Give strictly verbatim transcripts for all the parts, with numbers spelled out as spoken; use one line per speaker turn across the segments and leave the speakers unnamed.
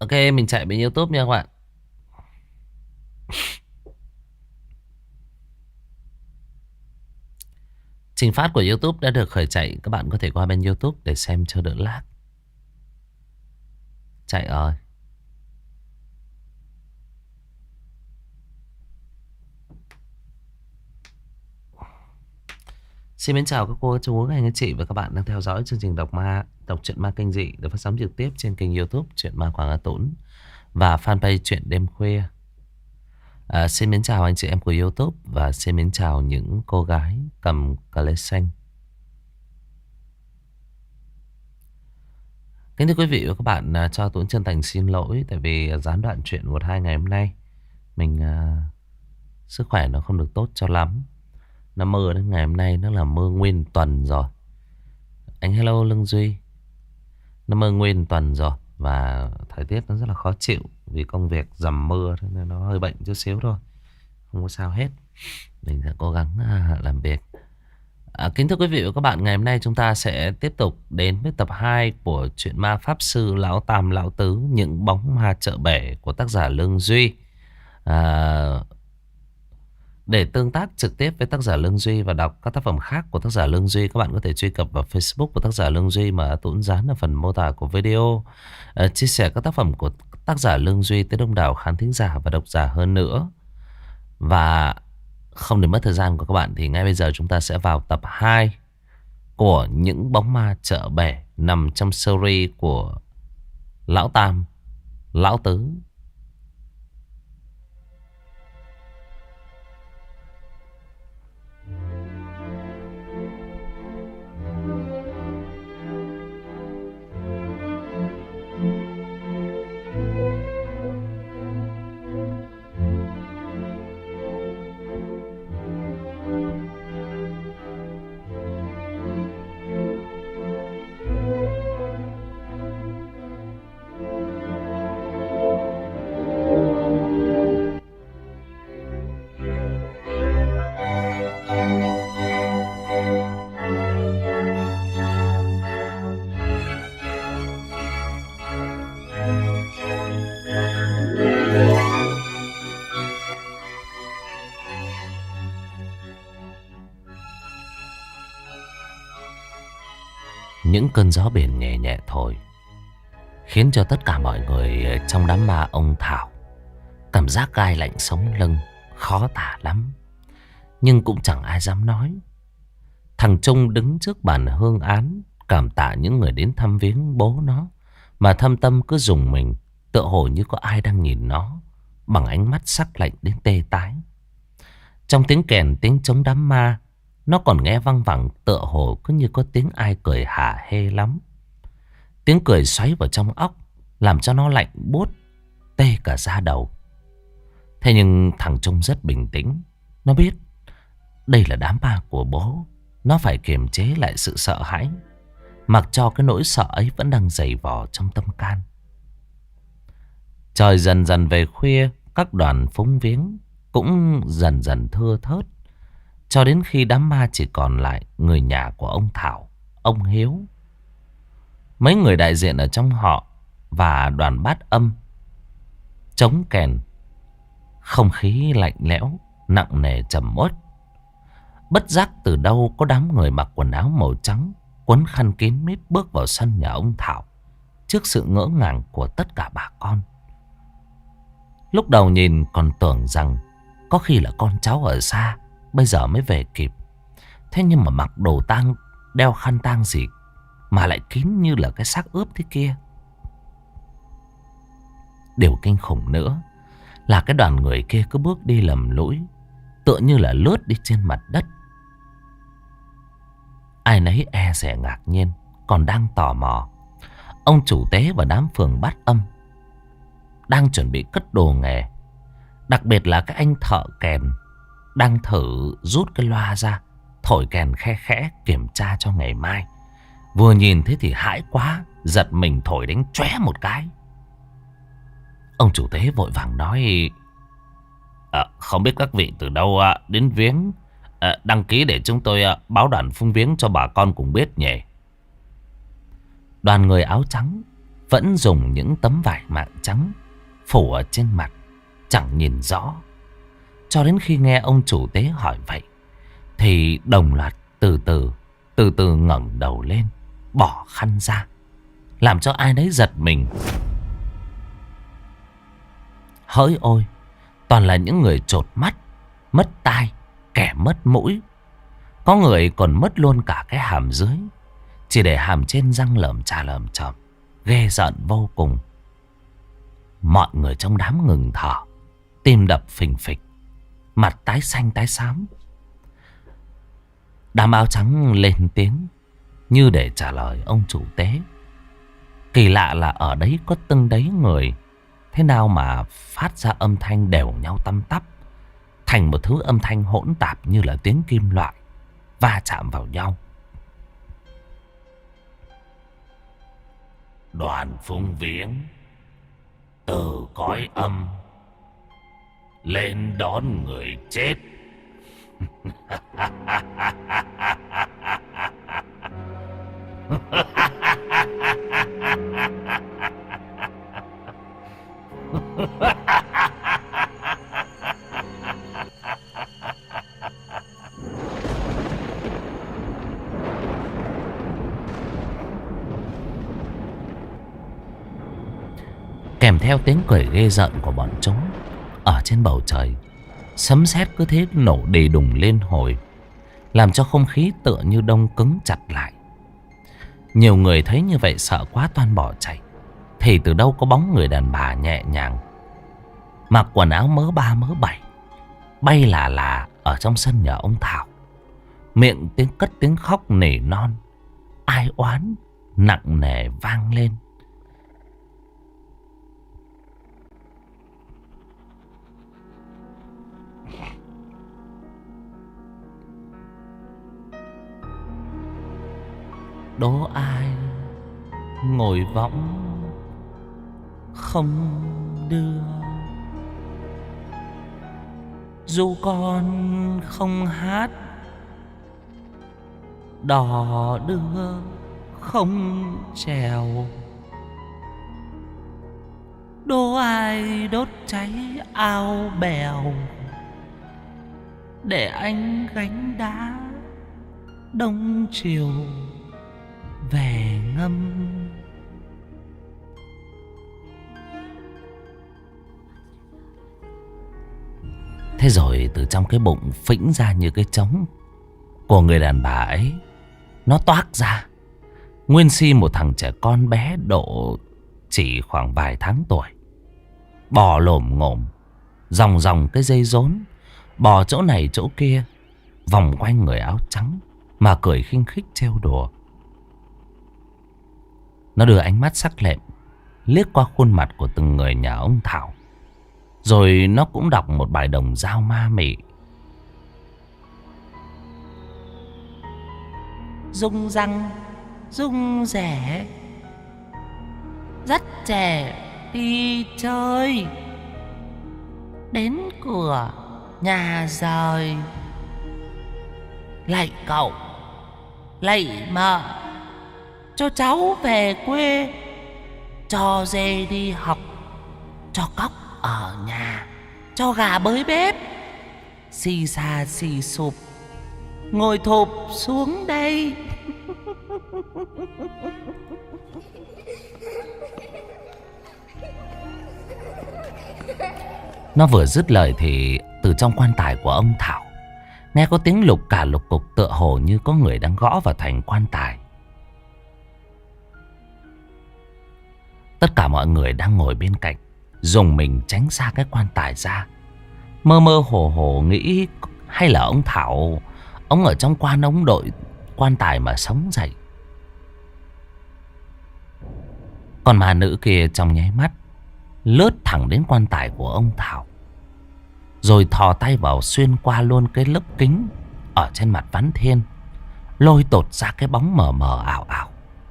Ok, mình chạy bên YouTube nha các bạn. Trình phát của YouTube đã được khởi chạy. Các bạn có thể qua bên YouTube để xem cho đỡ lag. Chạy ơi. Xin mến chào các cô, chú, các anh, các chị và các bạn đang theo dõi chương trình đọc ma, đọc truyện ma kinh dị được phát sóng trực tiếp trên kênh YouTube Truyện Ma Quảng Á Tũng và fanpage Truyện Đêm Khuya. À, xin mến chào anh chị em của YouTube và xin mến chào những cô gái cầm cà lê xanh. Kính thưa quý vị và các bạn, à, cho Tuấn chân thành xin lỗi tại vì gián đoạn chuyện một hai ngày hôm nay mình à, sức khỏe nó không được tốt cho lắm. Nó mưa đến ngày hôm nay nó là mưa nguyên tuần rồi. Anh hello Lương Duy. Nó mưa nguyên tuần rồi và thời tiết nó rất là khó chịu vì công việc dầm mưa nên nó hơi bệnh chút xíu thôi. Không có sao hết. Mình sẽ cố gắng à, làm việc. À, kính thưa quý vị và các bạn, ngày hôm nay chúng ta sẽ tiếp tục đến với tập hai của truyện ma Pháp Sư Lão Tam Lão Tứ, những bóng ma chợ bể của tác giả Lương Duy. À, để tương tác trực tiếp với tác giả Lương Duy và đọc các tác phẩm khác của tác giả Lương Duy, các bạn có thể truy cập vào Facebook của tác giả Lương Duy mà Tuấn dán ở phần mô tả của video. À, chia sẻ các tác phẩm của tác giả Lương Duy tới đông đảo khán thính giả và độc giả hơn nữa. Và không để mất thời gian của các bạn thì ngay bây giờ chúng ta sẽ vào tập hai của những bóng ma chợ bể nằm trong series của Lão Tam, Lão Tứ. Những cơn gió biển nhẹ nhẹ thổi khiến cho tất cả mọi người trong đám ma ông Thảo cảm giác gai lạnh sống lưng, khó tả lắm. Nhưng cũng chẳng ai dám nói. Thằng Trung đứng trước bàn hương án cảm tạ những người đến thăm viếng bố nó, mà thâm tâm cứ rùng mình, tựa hồ như có ai đang nhìn nó bằng ánh mắt sắc lạnh đến tê tái. Trong tiếng kèn tiếng trống đám ma, nó còn nghe văng vẳng tựa hồ cứ như có tiếng ai cười hả hê lắm. Tiếng cười xoáy vào trong óc làm cho nó lạnh buốt tê cả da đầu. Thế nhưng thằng Trung rất bình tĩnh. Nó biết đây là đám ma của bố. Nó phải kiềm chế lại sự sợ hãi, mặc cho cái nỗi sợ ấy vẫn đang dày vò trong tâm can. Trời dần dần về khuya, các đoàn phúng viếng cũng dần dần thưa thớt, cho đến khi đám ma chỉ còn lại người nhà của ông Thảo, ông Hiếu, mấy người đại diện ở trong họ và đoàn bát âm, trống kèn. Không khí lạnh lẽo, nặng nề trầm uất. Bất giác từ đâu có đám người mặc quần áo màu trắng, quấn khăn kín mít bước vào sân nhà ông Thảo, trước sự ngỡ ngàng của tất cả bà con. Lúc đầu nhìn còn tưởng rằng có khi là con cháu ở xa bây giờ mới về kịp. Thế nhưng mà mặc đồ tang, đeo khăn tang gì mà lại kín như là cái xác ướp thế kia. Điều kinh khủng nữa là cái đoàn người kia cứ bước đi lầm lũi, tựa như là lướt đi trên mặt đất. Ai nấy e dè ngạc nhiên, còn đang tò mò. Ông chủ tế và đám phường bát âm đang chuẩn bị cất đồ nghề. Đặc biệt là các anh thợ kèn đang thử rút cái loa ra, thổi kèn khe khẽ kiểm tra cho ngày mai. Vừa nhìn thấy thì hãi quá, giật mình thổi đánh chóe một cái. Ông chủ tế vội vàng nói: à, không biết các vị từ đâu à, đến viếng, à, đăng ký để chúng tôi à, báo đoàn phúng viếng cho bà con cùng biết nhỉ. Đoàn người áo trắng vẫn dùng những tấm vải mạng trắng phủ ở trên mặt, chẳng nhìn rõ. Cho đến khi nghe ông chủ tế hỏi vậy thì đồng loạt từ từ Từ từ ngẩng đầu lên, bỏ khăn ra, làm cho ai nấy giật mình. Hỡi ôi, toàn là những người chột mắt, mất tai, kẻ mất mũi. Có người còn mất luôn cả cái hàm dưới, chỉ để hàm trên răng lởm chà lởm chởm, ghê rợn vô cùng. Mọi người trong đám ngừng thở, tim đập phình phịch, mặt tái xanh tái xám. Đám áo trắng lên tiếng như để trả lời ông chủ tế. Kỳ lạ là ở đấy có từng đấy người, thế nào mà phát ra âm thanh đều nhau tăm tắp, thành một thứ âm thanh hỗn tạp như là tiếng kim loại va chạm vào nhau. Đoàn phúng viếng từ cõi âm lên đón người chết. Kèm theo tiếng cười ghê rợn của bọn chúng, ở trên bầu trời sấm sét cứ thế nổ đì đùng lên hồi, làm cho không khí tựa như đông cứng chặt lại. Nhiều người thấy như vậy sợ quá toan bỏ chạy, thì từ đâu có bóng người đàn bà nhẹ nhàng, mặc quần áo mớ ba mớ bảy, bay là là ở trong sân nhà ông Thảo. Miệng tiếng cất tiếng khóc nỉ non, ai oán nặng nề vang lên. Đố ai ngồi võng không đưa, dù con không hát đò đưa không trèo. Đố ai đốt cháy ao bèo, để anh gánh đá đông chiều về ngâm. Thế rồi từ trong cái bụng phĩnh ra như cái trống của người đàn bà ấy, nó toác ra nguyên si một thằng trẻ con bé độ chỉ khoảng vài tháng tuổi, bò lồm ngồm ròng ròng cái dây rốn, bò chỗ này chỗ kia, vòng quanh người áo trắng mà cười khinh khích trêu đùa. Nó đưa ánh mắt sắc lẹm liếc qua khuôn mặt của từng người nhà ông Thảo, rồi nó cũng đọc một bài đồng dao ma mị. Rung răng rung rẻ, dắt trẻ đi chơi, đến cửa nhà rời. Lạy cậu, lạy mợ, cho cháu về quê, cho dê đi học, cho cóc ở nhà, cho gà bới bếp. Xì xà xì sụp, ngồi thụp xuống đây. Nó vừa dứt lời thì từ trong quan tài của ông Thảo nghe có tiếng lục cả lục cục, tựa hồ như có người đang gõ vào thành quan tài. Tất cả mọi người đang ngồi bên cạnh dùng mình tránh xa cái quan tài ra, mơ mơ hồ hồ nghĩ hay là ông Thảo, ông ở trong quan ông đội quan tài mà sống dậy. Còn ma nữ kia trong nháy mắt lướt thẳng đến quan tài của ông Thảo, rồi thò tay vào xuyên qua luôn cái lớp kính ở trên mặt ván thiên, lôi tột ra cái bóng mờ mờ ảo ảo.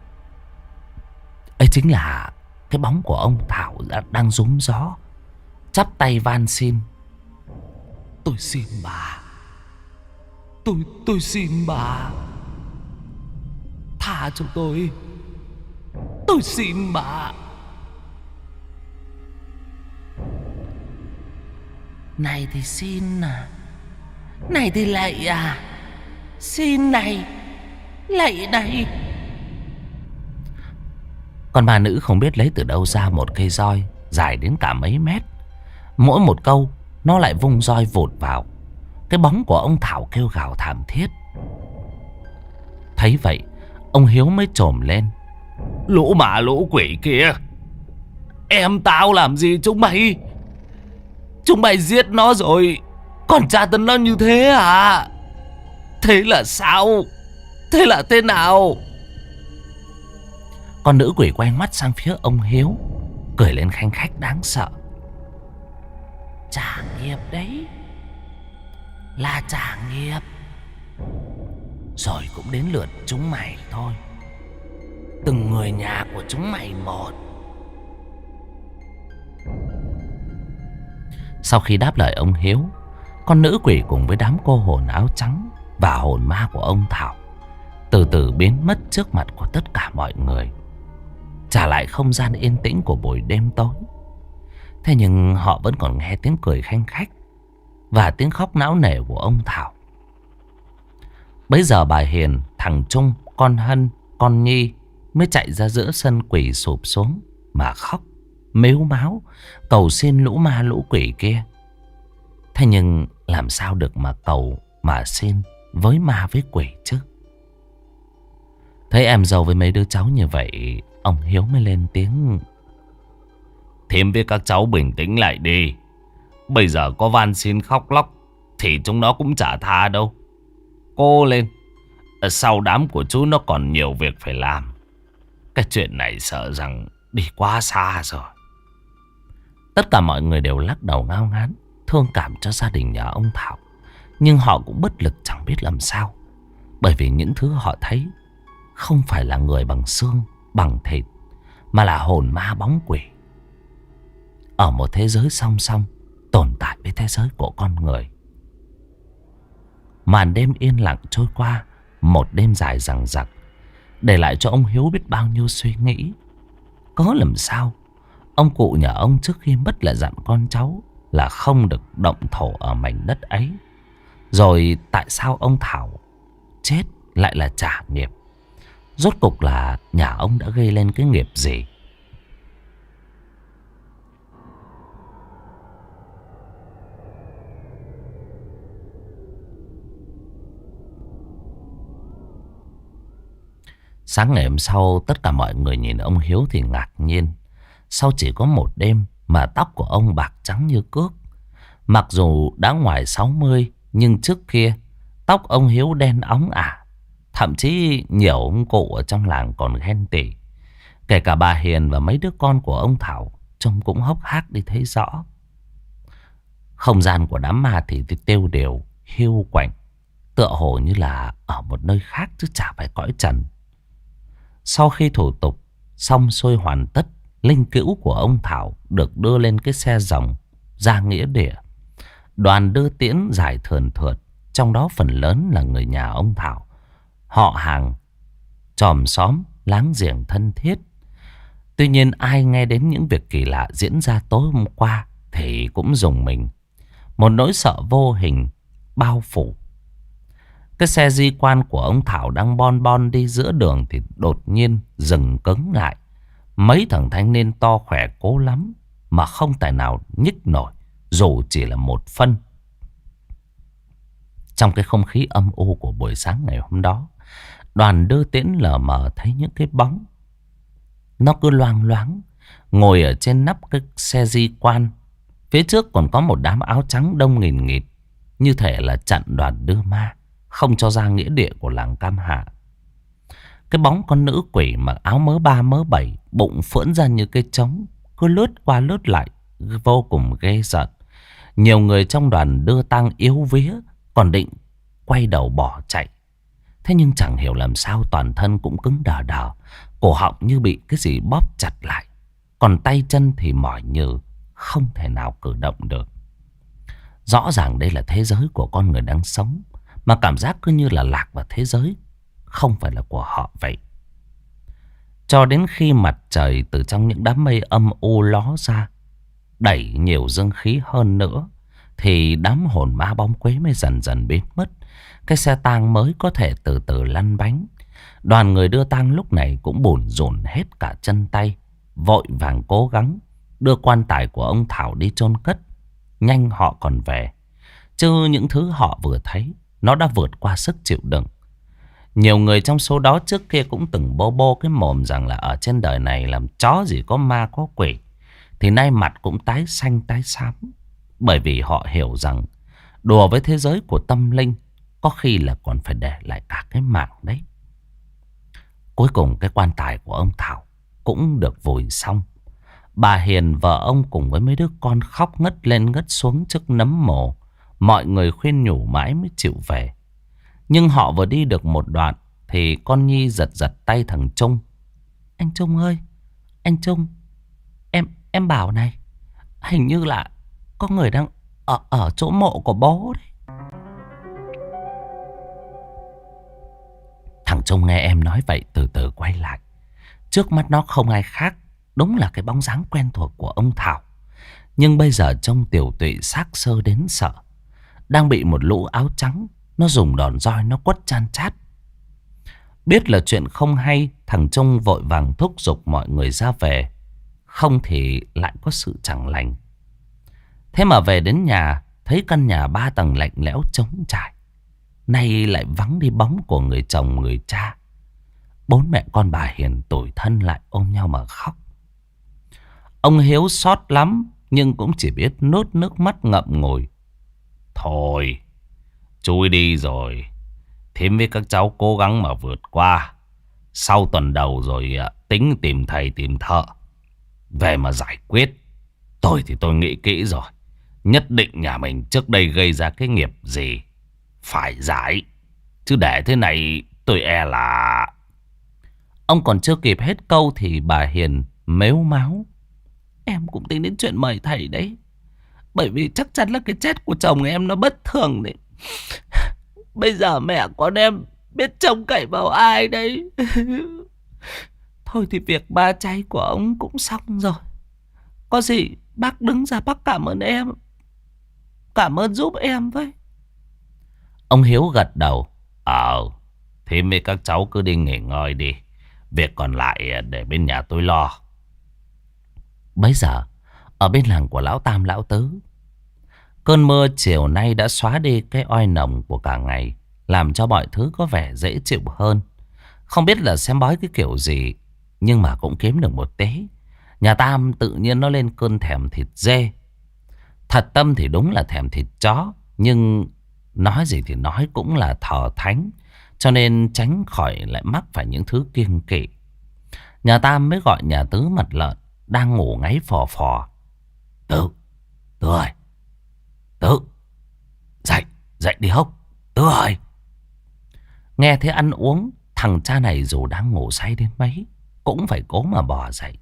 Ấy chính là cái bóng của ông Thảo đang rúm gió, chắp tay van xin. Tôi xin bà, Tôi, tôi xin bà, tha cho tôi. Tôi xin bà, Này thì xin à, này thì lạy à, xin này, lạy này. Con ma nữ không biết lấy từ đâu ra một cây roi dài đến cả mấy mét. Mỗi một câu nó lại vung roi vụt vào. Cái bóng của ông Thảo kêu gào thảm thiết. Thấy vậy, ông Hiếu mới chồm lên. Lũ ma lũ quỷ kia, em tao làm gì chúng mày? Chúng mày giết nó rồi còn tra tấn nó như thế à? Thế là sao? Thế là thế nào? Con nữ quỷ quay mắt sang phía ông Hiếu, cười lên khanh khách đáng sợ. Trả nghiệp đấy, là trả nghiệp. Rồi cũng đến lượt chúng mày thôi. Từng người nhà của chúng mày một. Sau khi đáp lời ông Hiếu, con nữ quỷ cùng với đám cô hồn áo trắng và hồn ma của ông Thảo từ từ biến mất trước mặt của tất cả mọi người, trả lại không gian yên tĩnh của buổi đêm tối. Thế nhưng họ vẫn còn nghe tiếng cười khanh khách và tiếng khóc não nề của ông Thảo. Bấy giờ bà Hiền, thằng Trung, con Hân, con Nhi mới chạy ra giữa sân quỳ sụp xuống mà khóc mếu máo cầu xin lũ ma lũ quỷ kia. Thế nhưng làm sao được mà cầu mà xin với ma với quỷ chứ? Thấy em dâu với mấy đứa cháu như vậy, ông Hiếu mới lên tiếng. Thím với các cháu bình tĩnh lại đi. Bây giờ có van xin khóc lóc thì chúng nó cũng chả tha đâu. Cô lên, sau đám của chú nó còn nhiều việc phải làm. Cái chuyện này sợ rằng đi quá xa rồi. Tất cả mọi người đều lắc đầu ngao ngán, thương cảm cho gia đình nhà ông Thảo. Nhưng họ cũng bất lực chẳng biết làm sao. Bởi vì những thứ họ thấy không phải là người bằng xương, bằng thịt, mà là hồn ma bóng quỷ. Ở một thế giới song song tồn tại với thế giới của con người. Màn đêm yên lặng trôi qua, một đêm dài dằng dặc, để lại cho ông Hiếu biết bao nhiêu suy nghĩ. Có làm sao ông cụ nhà ông trước khi mất lại dặn con cháu là không được động thổ ở mảnh đất ấy. Rồi tại sao ông Thảo chết lại là trả nghiệp? Rốt cục là nhà ông đã gây lên cái nghiệp gì? Sáng ngày hôm sau, tất cả mọi người nhìn ông Hiếu thì ngạc nhiên. Sau chỉ có một đêm mà tóc của ông bạc trắng như cước. Mặc dù đã ngoài sáu mươi, nhưng trước kia tóc ông Hiếu đen óng ả. Thậm chí nhiều ông cụ ở trong làng còn ghen tị. Kể cả bà Hiền và mấy đứa con của ông Thảo trông cũng hốc hác đi thấy rõ. Không gian của đám ma thì tiêu đều, hiu quạnh, tựa hồ như là ở một nơi khác chứ chả phải cõi trần. Sau khi thủ tục xong xuôi hoàn tất, linh cữu của ông Thảo được đưa lên cái xe rồng ra nghĩa địa. Đoàn đưa tiễn dài thườn thượt, trong đó phần lớn là người nhà ông Thảo, họ hàng, chòm xóm, láng giềng thân thiết. Tuy nhiên ai nghe đến những việc kỳ lạ diễn ra tối hôm qua thì cũng rùng mình. Một nỗi sợ vô hình bao phủ. Cái xe di quan của ông Thảo đang bon bon đi giữa đường thì đột nhiên dừng cứng lại. Mấy thằng thanh niên to khỏe cố lắm mà không tài nào nhích nổi, dù chỉ là một phân. Trong cái không khí âm u của buổi sáng ngày hôm đó, đoàn đưa tiễn lờ mờ thấy những cái bóng. Nó cứ loang loáng ngồi ở trên nắp cái xe di quan. Phía trước còn có một đám áo trắng đông nghìn nghịt, như thể là chặn đoàn đưa ma, không cho ra nghĩa địa của làng Cam Hạ. Cái bóng con nữ quỷ mặc áo mớ ba mớ bảy, bụng phưỡn ra như cái trống, cứ lướt qua lướt lại, vô cùng ghê giận. Nhiều người trong đoàn đưa tang yếu vía, còn định quay đầu bỏ chạy. Thế nhưng chẳng hiểu làm sao toàn thân cũng cứng đờ đờ, cổ họng như bị cái gì bóp chặt lại, còn tay chân thì mỏi nhừ, không thể nào cử động được. Rõ ràng đây là thế giới của con người đang sống, mà cảm giác cứ như là lạc vào thế giới không phải là của họ vậy. Cho đến khi mặt trời từ trong những đám mây âm u ló ra, đẩy nhiều dương khí hơn nữa, thì đám hồn ma bóng quế mới dần dần biến mất. Cái xe tang mới có thể từ từ lăn bánh. Đoàn người đưa tang lúc này cũng bủn rủn hết cả chân tay, vội vàng cố gắng đưa quan tài của ông Thảo đi chôn cất. Nhanh họ còn về. Chứ những thứ họ vừa thấy, nó đã vượt qua sức chịu đựng. Nhiều người trong số đó trước kia cũng từng bô bô cái mồm rằng là ở trên đời này làm chó gì có ma có quỷ. Thì nay mặt cũng tái xanh tái xám. Bởi vì họ hiểu rằng đùa với thế giới của tâm linh có khi là còn phải để lại cả cái mạng đấy. Cuối cùng cái quan tài của ông Thảo cũng được vùi xong. Bà Hiền vợ ông cùng với mấy đứa con khóc ngất lên ngất xuống trước nấm mồ. Mọi người khuyên nhủ mãi mới chịu về. Nhưng họ vừa đi được một đoạn thì con Nhi giật giật tay thằng Trung. Anh Trung ơi, anh Trung, em em bảo này, hình như là có người đang ở ở chỗ mộ của bố đấy. Thằng Trung nghe em nói vậy từ từ quay lại. Trước mắt nó không ai khác, đúng là cái bóng dáng quen thuộc của ông Thảo. Nhưng bây giờ trông tiều tụy xác sơ đến sợ. Đang bị một lũ áo trắng, nó dùng đòn roi nó quất chan chát. Biết là chuyện không hay, thằng Trung vội vàng thúc giục mọi người ra về. Không thì lại có sự chẳng lành. Thế mà về đến nhà, thấy căn nhà ba tầng lạnh lẽo trống trải. Nay lại vắng đi bóng của người chồng người cha. Bốn mẹ con bà Hiền tủi thân lại ôm nhau mà khóc. Ông Hiếu xót lắm, nhưng cũng chỉ biết nuốt nước mắt ngậm ngùi. Thôi, chui đi rồi. Thím với các cháu cố gắng mà vượt qua. Sau tuần đầu rồi tính tìm thầy tìm thợ về mà giải quyết. Tôi thì tôi nghĩ kỹ rồi. Nhất định nhà mình trước đây gây ra cái nghiệp gì phải giải. Chứ để thế này tôi e là... Ông còn chưa kịp hết câu thì bà Hiền mếu máo. Em cũng tính đến chuyện mời thầy đấy. Bởi vì chắc chắn là cái chết của chồng em nó bất thường đấy. Bây giờ mẹ con em biết trông cậy vào ai đấy. Thôi thì việc ba cháy của ông cũng xong rồi. Có gì bác đứng ra bác cảm ơn em. Cảm ơn giúp em với. Ông Hiếu gật đầu. Ờ, Thím với các cháu cứ đi nghỉ ngơi đi. Việc còn lại để bên nhà tôi lo. Bấy giờ ở bên làng của lão Tam lão Tứ, cơn mưa chiều nay đã xóa đi cái oi nồng của cả ngày, làm cho mọi thứ có vẻ dễ chịu hơn. Không biết là xem bói cái kiểu gì, nhưng mà cũng kiếm được một tí. Nhà Tam tự nhiên nó lên cơn thèm thịt dê. Thật tâm thì đúng là thèm thịt chó, nhưng nói gì thì nói cũng là thờ thánh, cho nên tránh khỏi lại mắc phải những thứ kiêng kỵ. Nhà Tam mới gọi nhà Tứ mặt lợn đang ngủ ngáy phò phò. Tứ, Tứ ơi, Tứ, dậy, dậy đi hốc, Tứ ơi. Nghe thấy ăn uống, thằng cha này dù đang ngủ say đến mấy cũng phải cố mà bò dậy.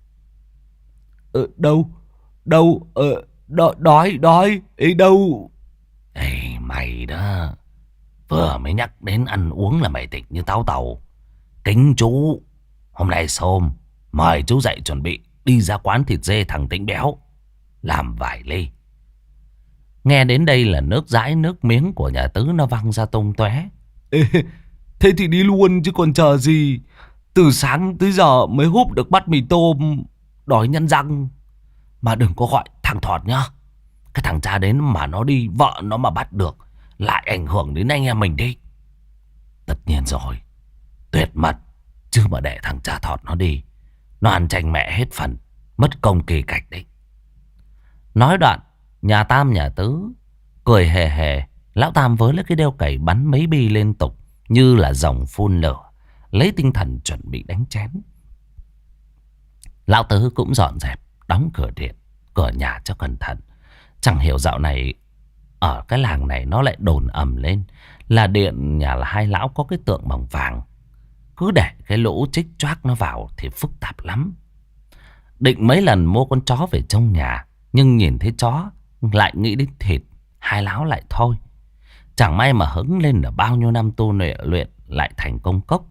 Ờ, đâu, đâu, ờ, đói, đói, đói, ý đâu. Ê, mày đó, vừa mới nhắc đến ăn uống là mày tỉnh như táo tàu. Kính chú, hôm nay xôm, mời chú dậy chuẩn bị đi ra quán thịt dê thằng Tính béo, làm vài ly. Nghe đến đây là nước dãi nước miếng của nhà Tứ nó văng ra tung tóe. Ê, thế thì đi luôn chứ còn chờ gì. Từ sáng tới giờ mới húp được bát mì tôm, đói nhân răng. Mà đừng có gọi thằng Thọt nhá. Cái thằng cha đến mà nó đi vợ nó mà bắt được, lại ảnh hưởng đến anh em mình đi. Tất nhiên rồi, tuyệt mật. Chứ mà để thằng cha Thọt nó đi, nó ăn tranh mẹ hết phần, mất công kỳ cạch đấy. Nói đoạn, nhà Tam nhà Tứ cười hề hề. Lão Tam với lấy cái đeo cày bắn mấy bi liên tục như là rồng phun lửa, lấy tinh thần chuẩn bị đánh chén. Lão Tứ cũng dọn dẹp, đóng cửa điện, cửa nhà cho cẩn thận. Chẳng hiểu dạo này ở cái làng này nó lại đồn ầm lên là điện nhà là hai lão có cái tượng bằng vàng. Cứ để cái lũ trích choác nó vào thì phức tạp lắm. Định mấy lần mua con chó về trong nhà, nhưng nhìn thấy chó lại nghĩ đến thịt, hai lão lại thôi. Chẳng may mà hứng lên là bao nhiêu năm tu luyện luyện lại thành công cốc.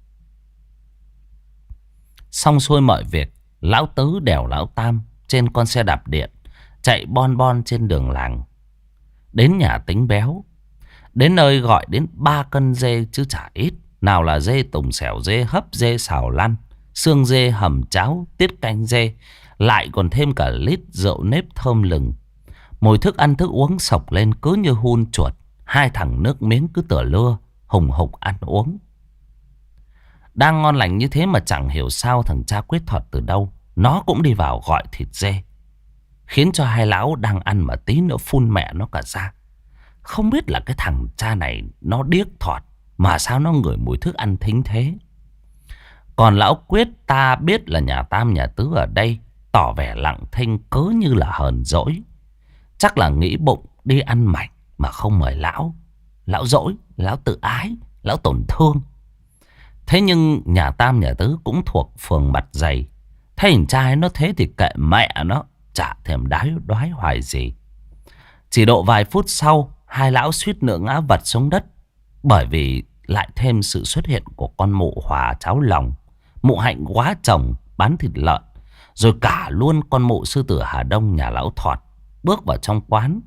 Xong xuôi mọi việc, lão Tứ đèo lão Tam trên con xe đạp điện chạy bon bon trên đường làng. Đến nhà tính béo. Đến nơi gọi đến ba cân dê chứ chả ít. Nào là dê tùng xẻo, dê hấp, dê xào lăn, xương dê hầm cháo, tiết canh dê. Lại còn thêm cả lít rượu nếp thơm lừng. Mùi thức ăn thức uống sộc lên cứ như hun chuột. Hai thằng nước miếng cứ tựa lưa, hùng hục ăn uống. Đang ngon lành như thế mà chẳng hiểu sao thằng cha Quyết Thuật từ đâu nó cũng đi vào gọi thịt dê, khiến cho hai lão đang ăn mà tí nữa phun mẹ nó cả ra. Không biết là cái thằng cha này nó điếc thọt mà sao nó ngửi mùi thức ăn thính thế. Còn lão Quyết ta biết là nhà Tam nhà Tứ ở đây, tỏ vẻ lặng thinh cứ như là hờn dỗi. Chắc là nghĩ bụng đi ăn mảnh mà không mời lão. Lão dỗi, lão tự ái, lão tổn thương. Thế nhưng nhà Tam nhà Tứ cũng thuộc phường Mặt Dày. Thấy thằng trai nó thế thì kệ mẹ nó, chả thèm đái đoái hoài gì. Chỉ độ vài phút sau, hai lão suýt nữa ngã vật xuống đất. Bởi vì lại thêm sự xuất hiện của con mụ Hòa cháu lòng, mụ Hạnh quá chồng bán thịt lợn, rồi cả luôn con mụ sư tử Hà Đông nhà lão Thọt bước vào trong quán.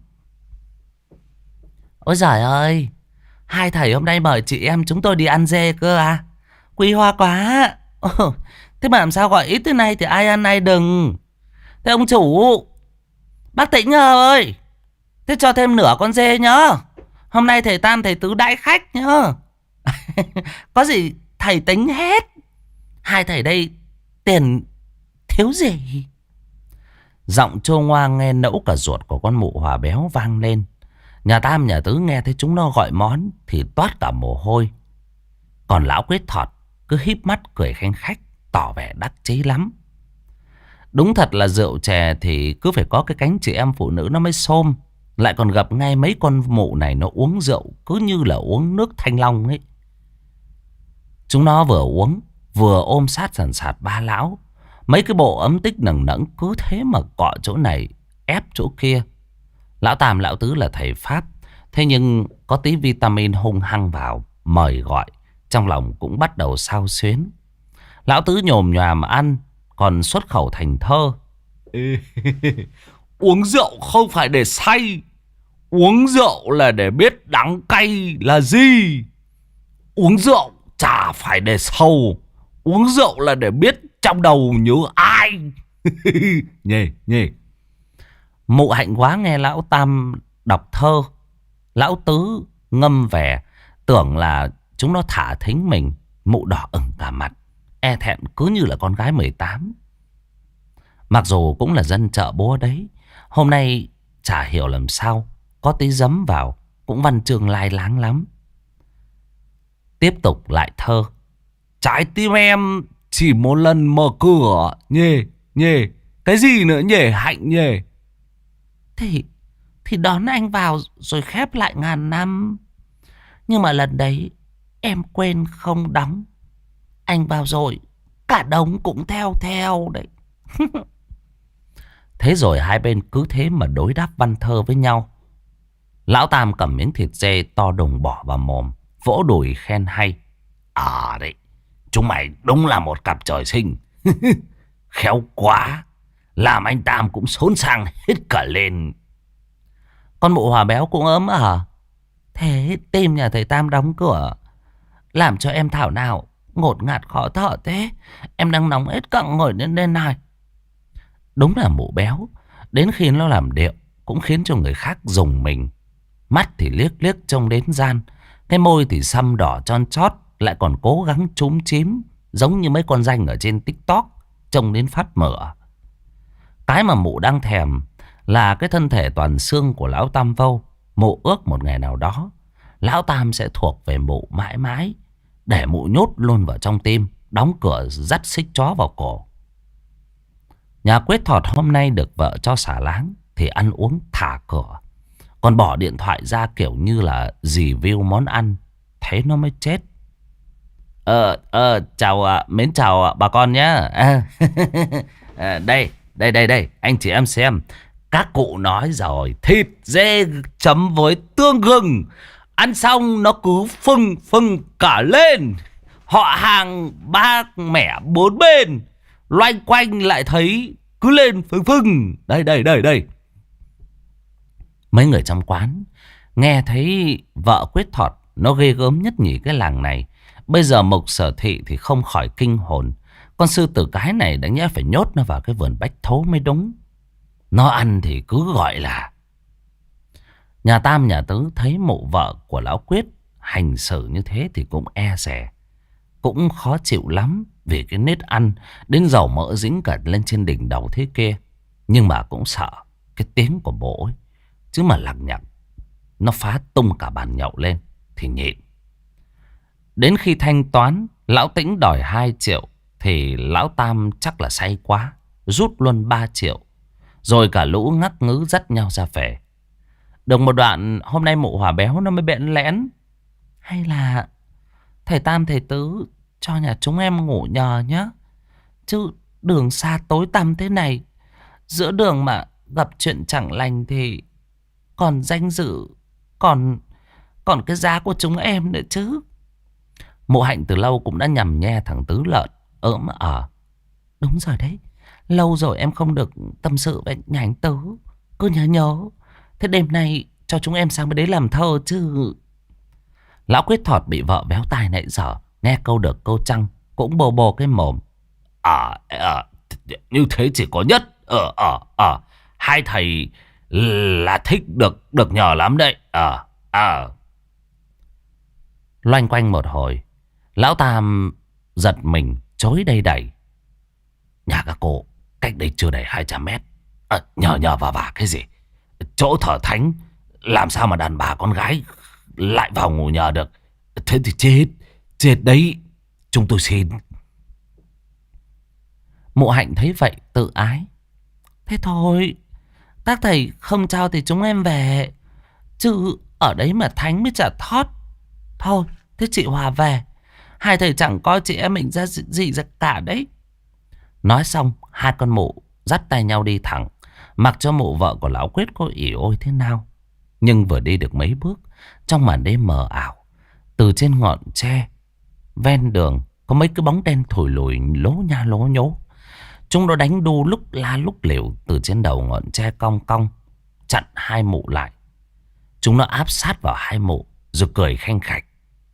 Ôi giời ơi, hai thầy hôm nay mời chị em chúng tôi đi ăn dê cơ à? Quý hoa quá. Ồ, thế mà làm sao gọi ít thế này thì ai ăn ai đừng. Thế ông chủ, bác Tĩnh ơi, thế cho thêm nửa con dê nhá. Hôm nay thầy Tam thầy Tứ đãi khách nhá. Có gì thầy tính hết. Hai thầy đây tiền thiếu gì. Giọng trô ngoa nghe nẫu cả ruột của con mụ Hòa béo vang lên. Nhà Tam nhà Tứ nghe thấy chúng nó gọi món thì toát cả mồ hôi. Còn lão Quyết Thọt cứ híp mắt cười khanh khách, tỏ vẻ đắc chí lắm. Đúng thật là rượu chè thì cứ phải có cái cánh chị em phụ nữ nó mới xôm. Lại còn gặp ngay mấy con mụ này nó uống rượu cứ như là uống nước Thanh Long ấy. Chúng nó vừa uống vừa ôm sát sàn sạt ba lão. Mấy cái bộ ấm tích nằng nẫng cứ thế mà cọ chỗ này ép chỗ kia. Lão Tam lão Tứ là thầy Pháp, thế nhưng có tí vitamin hung hăng vào mời gọi, trong lòng cũng bắt đầu xao xuyến. Lão Tứ nhồm nhòm ăn, còn xuất khẩu thành thơ. Uống rượu không phải để say, uống rượu là để biết đắng cay là gì. Uống rượu chả phải để sầu, uống rượu là để biết trong đầu nhớ ai. Nhê nhê. Mụ Hạnh quá nghe lão Tam đọc thơ, lão Tứ ngâm vẻ, tưởng là chúng nó thả thính mình. Mụ đỏ ửng cả mặt, e thẹn cứ như là con gái mười tám. Mặc dù cũng là dân chợ búa đấy, hôm nay chả hiểu làm sao có tí giấm vào cũng văn chương lai láng lắm. Tiếp tục lại thơ. Trái tim em chỉ một lần mở cửa. Nhê nhê. Cái gì nữa nhê Hạnh nhê? Thì Thì đón anh vào rồi khép lại ngàn năm. Nhưng mà lần đấy em quên không đóng. Anh vào rồi cả đống cũng theo theo đấy. Thế rồi hai bên cứ thế mà đối đáp văn thơ với nhau. Lão Tam cầm miếng thịt dê to đùng bỏ vào mồm, vỗ đùi khen hay. À đấy, chúng mày đúng là một cặp trời sinh. Khéo quá, làm anh Tam cũng xốn sang hết cả lên. Con mụ Hòa béo cũng ấm à? Thế tim nhà thầy Tam đóng cửa, làm cho em thảo nào ngột ngạt khó thở thế. Em đang nóng hết cặn ngồi lên đây này. Đúng là mụ béo, đến khi nó làm điệu cũng khiến cho người khác rùng mình. Mắt thì liếc liếc trông đến gian, cái môi thì xăm đỏ tròn chót, lại còn cố gắng chúm chím giống như mấy con danh ở trên TikTok, trông đến phát mở. Cái mà mụ đang thèm là cái thân thể toàn xương của lão Tam Vâu. Mụ ước một ngày nào đó lão Tam sẽ thuộc về mụ mãi mãi, để mụ nhốt luôn vào trong tim, đóng cửa dắt xích chó vào cổ. Nhà Quyết Thọt hôm nay được vợ cho xả láng thì ăn uống thả cửa, còn bỏ điện thoại ra kiểu như là review món ăn. Thế nó mới chết. Ờ, ờ, chào, mến chào bà con nhé. À, à, đây, đây, đây, đây, anh chị em xem. Các cụ nói rồi, thịt dê chấm với tương gừng, ăn xong nó cứ phừng phừng cả lên. Họ hàng ba mẻ bốn bên, loanh quanh lại thấy cứ lên phừng phừng. Đây, đây, đây, đây. Mấy người trong quán nghe thấy vợ Quyết Thọt nó ghê gớm nhất nhỉ cái làng này. Bây giờ Mục Sở Thị thì không khỏi kinh hồn. Con sư tử cái này đáng nhẽ phải nhốt nó vào cái vườn bách thố mới đúng. Nó ăn thì cứ gọi là... Nhà Tam nhà Tứ thấy mụ vợ của lão Quyết hành xử như thế thì cũng e dè, cũng khó chịu lắm. Vì cái nết ăn đến dầu mỡ dính cả lên trên đỉnh đầu thế kia. Nhưng mà cũng sợ cái tiếng của bố ấy. Chứ mà lằng nhằng nó phá tung cả bàn nhậu lên thì nhịn. Đến khi thanh toán, lão Tĩnh đòi hai triệu thì lão Tam chắc là say quá, rút luôn ba triệu. Rồi cả lũ ngắc ngứ dắt nhau ra về. Được một đoạn, hôm nay mụ Hòa Béo nó mới bẽn lẽn: hay là thầy Tam thầy Tứ cho nhà chúng em ngủ nhờ nhé. Chứ đường xa tối tăm thế này, giữa đường mà gặp chuyện chẳng lành thì còn danh dự, còn còn cái giá của chúng em nữa chứ. Mụ Hạnh từ lâu cũng đã nhằm nhe thằng Tứ Lợn ỡm ở. Đúng rồi đấy, lâu rồi em không được tâm sự với nhà anh Tứ, cứ nhớ nhớ. Thế đêm nay cho chúng em sang bên đấy làm thơ chứ. Lão Quyết Thọt bị vợ véo tai nãy giờ, nghe câu được câu trăng cũng bồ bồ cái mồm. Ờ, à, như thế chỉ có nhất. Ờ, ờ, ờ, hai thầy là thích được được nhờ lắm đấy. Ờ, ờ. Loanh quanh một hồi, lão Tam giật mình chối đây đẩy. Nhà các cô cách đây chưa đầy hai trăm mét. À, nhờ nhờ vào vả cái gì? Chỗ thờ thánh làm sao mà đàn bà con gái lại vào ngủ nhờ được? Thế thì chết, chết đấy. Chúng tôi xin. Mụ Hạnh thấy vậy tự ái: thế thôi, các thầy không cho thì chúng em về, chứ ở đấy mà thánh mới chả thót. Thôi, thế chị Hòa về. Hai thầy chẳng coi chị em mình ra gì ra cả đấy. Nói xong, hai con mụ dắt tay nhau đi thẳng, mặc cho mụ vợ của lão Quyết có ỉ ôi thế nào. Nhưng vừa đi được mấy bước, trong màn đêm mờ ảo, từ trên ngọn tre ven đường có mấy cái bóng đen thổi lùi lố nha lố nhố. Chúng nó đánh đu lúc la lúc liều từ trên đầu ngọn tre cong cong, chặn hai mụ lại. Chúng nó áp sát vào hai mụ rồi cười khanh khạch: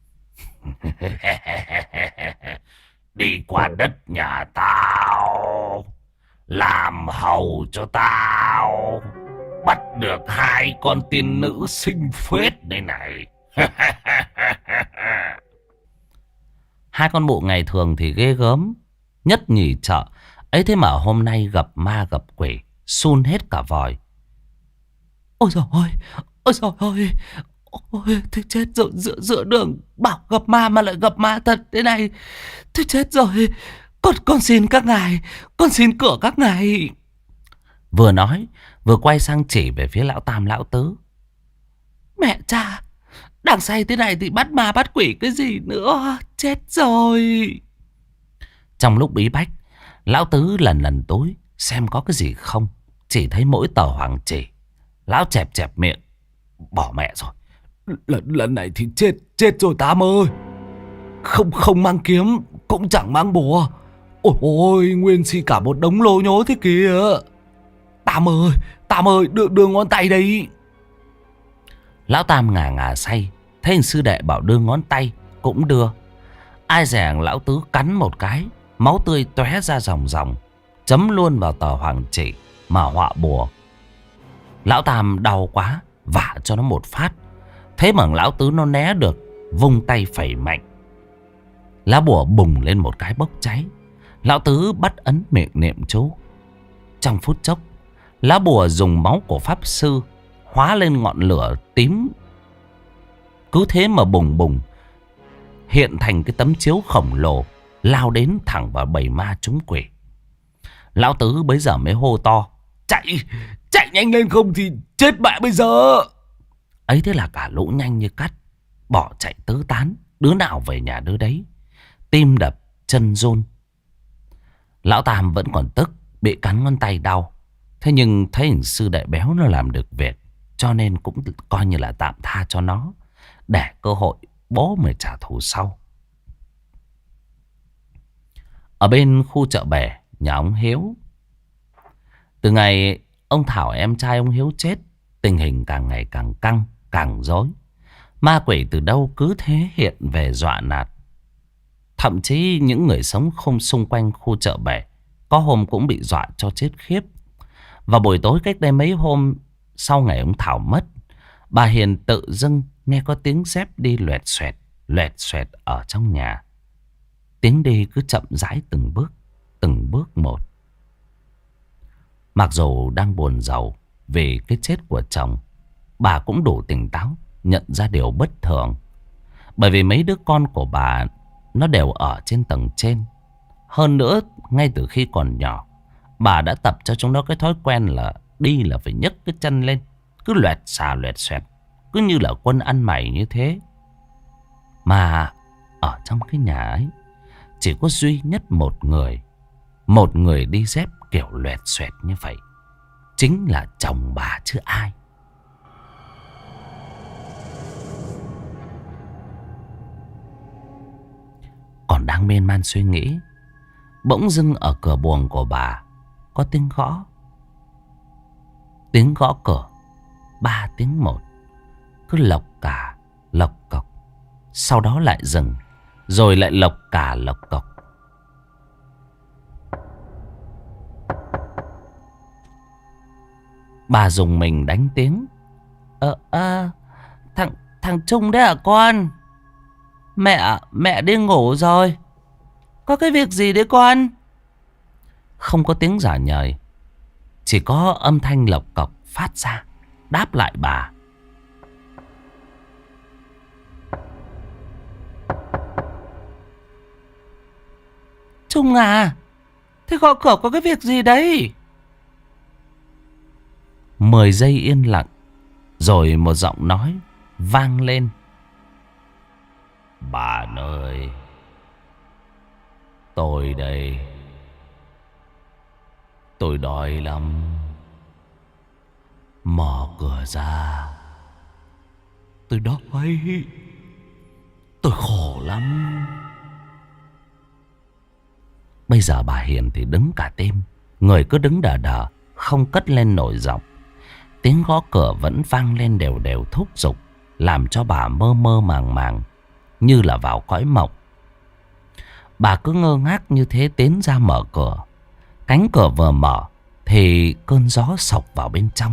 đi qua đất nhà tao, làm hầu cho tao, bắt được hai con tiên nữ xinh phết đây này. Hai con mụ ngày thường thì ghê gớm, nhất nhì chợ. Ấy thế mà hôm nay gặp ma gặp quỷ, sun hết cả vòi. Ôi dồi ôi, ôi dồi ôi, ôi, thế chết rồi, giữa, giữa đường bảo gặp ma mà lại gặp ma thật thế này. Thế chết rồi, con, con xin các ngài, con xin cửa các ngài. Vừa nói, vừa quay sang chỉ về phía lão Tam lão Tứ. Mẹ cha, đang say thế này thì bắt ma bắt quỷ cái gì nữa, chết rồi. Trong lúc bí bách, lão Tứ lần lần tối xem có cái gì không. Chỉ thấy mỗi tờ hoàng chỉ. Lão chẹp chẹp miệng: bỏ mẹ rồi, lần lần này thì chết chết rồi Tám ơi. Không không mang kiếm, cũng chẳng mang bùa. Ôi ôi, nguyên si cả một đống lố nhố thế kìa. Tám ơi, Tám ơi, đưa, đưa ngón tay đây. Lão Tam ngà ngà say, thấy hình sư đệ bảo đưa ngón tay cũng đưa. Ai dè lão Tứ cắn một cái, máu tươi tóe ra ròng ròng, chấm luôn vào tờ hoàng chỉ mà họa bùa. Lão Tam đau quá, vả cho nó một phát. Thế mà lão Tứ nó né được, vung tay phẩy mạnh. Lá bùa bùng lên một cái bốc cháy. Lão Tứ bắt ấn miệng niệm chú. Trong phút chốc, lá bùa dùng máu của pháp sư hóa lên ngọn lửa tím. Cứ thế mà bùng bùng, hiện thành cái tấm chiếu khổng lồ, lao đến thẳng vào bầy ma trúng quỷ. Lão Tứ bấy giờ mới hô to: chạy, chạy nhanh lên không thì chết mẹ bây giờ. Ấy thế là cả lũ nhanh như cắt, bỏ chạy tứ tán, đứa nào về nhà đứa đấy, tim đập chân run. Lão Tam vẫn còn tức, bị cắn ngón tay đau. Thế nhưng thấy hình sư đệ béo nó làm được việc, cho nên cũng coi như là tạm tha cho nó, để cơ hội bố mới trả thù sau. Ở bên khu chợ bè nhà ông Hiếu, từ ngày ông Thảo em trai ông Hiếu chết, Tình hình càng ngày càng căng, càng rối. Ma quỷ từ đâu cứ thế hiện về dọa nạt. Thậm chí những người sống không xung quanh khu chợ bể có hôm cũng bị dọa cho chết khiếp. Và buổi tối cách đây mấy hôm sau ngày ông Thảo mất, bà Hiền tự dưng nghe có tiếng dép đi loẹt xoẹt, loẹt xoẹt ở trong nhà. Tiếng đi cứ chậm rãi từng bước, từng bước một. Mặc dù đang buồn rầu vì cái chết của chồng, bà cũng đủ tỉnh táo nhận ra điều bất thường. Bởi vì mấy đứa con của bà nó đều ở trên tầng trên. Hơn nữa, ngay từ khi còn nhỏ, bà đã tập cho chúng nó cái thói quen là đi là phải nhấc cái chân lên, cứ loẹt xà loẹt xoẹt, cứ như là quân ăn mày như thế. Mà ở trong cái nhà ấy chỉ có duy nhất một người, một người đi dép kiểu loẹt xoẹt như vậy, chính là chồng bà chứ ai. Còn đang miên man suy nghĩ, bỗng dưng ở cửa buồng của bà có tiếng gõ. Tiếng gõ cửa ba tiếng một, cứ lộc cả lộc cọc, sau đó lại dừng, rồi lại lộc cả lộc cọc. Bà dùng mình đánh tiếng. Ờ à, thằng thằng Trung đấy à con? Mẹ mẹ đi ngủ rồi. Có cái việc gì đấy con? Không có tiếng giả nhời, chỉ có âm thanh lộc cọc phát ra đáp lại bà. Trung à, thế gõ cửa có cái việc gì đấy? Mười giây yên lặng, rồi một giọng nói vang lên. Bà ơi, tôi đây, tôi đói lắm, mở cửa ra. Tôi đói, tôi khổ lắm. Bây giờ bà Hiền thì đứng cả tim, người cứ đứng đờ đờ, không cất lên nổi giọng. Tiếng gõ cửa vẫn vang lên đều đều thúc giục, làm cho bà mơ mơ màng màng, như là vào cõi mộng. Bà cứ ngơ ngác như thế tiến ra mở cửa. Cánh cửa vừa mở thì cơn gió sộc vào bên trong.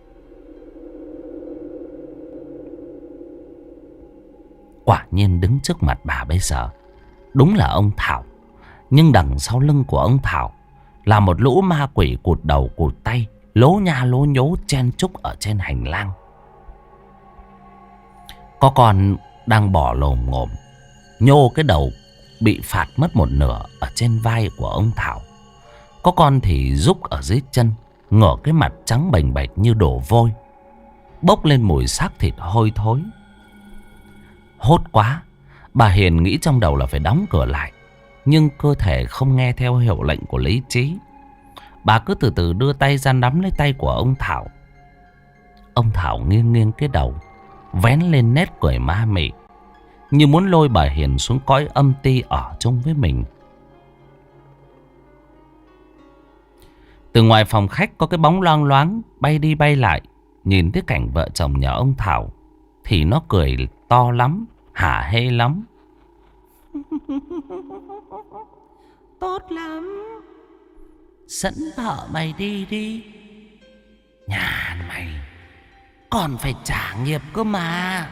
Quả nhiên đứng trước mặt bà bây giờ đúng là ông Thảo. Nhưng đằng sau lưng của ông Thảo là một lũ ma quỷ cụt đầu cụt tay, lố nha lố nhố chen chúc ở trên hành lang. Có con đang bỏ lồm ngồm, nhô cái đầu bị phạt mất một nửa ở trên vai của ông Thảo. Có con thì rúc ở dưới chân, ngửa cái mặt trắng bềnh bệch như đổ vôi, bốc lên mùi xác thịt hôi thối. Hốt quá, bà Hiền nghĩ trong đầu là phải đóng cửa lại, nhưng cơ thể không nghe theo hiệu lệnh của lý trí. Bà cứ từ từ đưa tay ra nắm lấy tay của ông Thảo. Ông Thảo nghiêng nghiêng cái đầu, vén lên nét cười ma mị, như muốn lôi bà Hiền xuống cõi âm ti ở chung với mình. Từ ngoài phòng khách có cái bóng loang loáng bay đi bay lại. Nhìn thấy cảnh vợ chồng nhà ông Thảo thì nó cười to lắm, hả hê lắm. Tốt lắm, dẫn vợ mày đi đi. Nhà mày còn phải trả nghiệp cơ mà.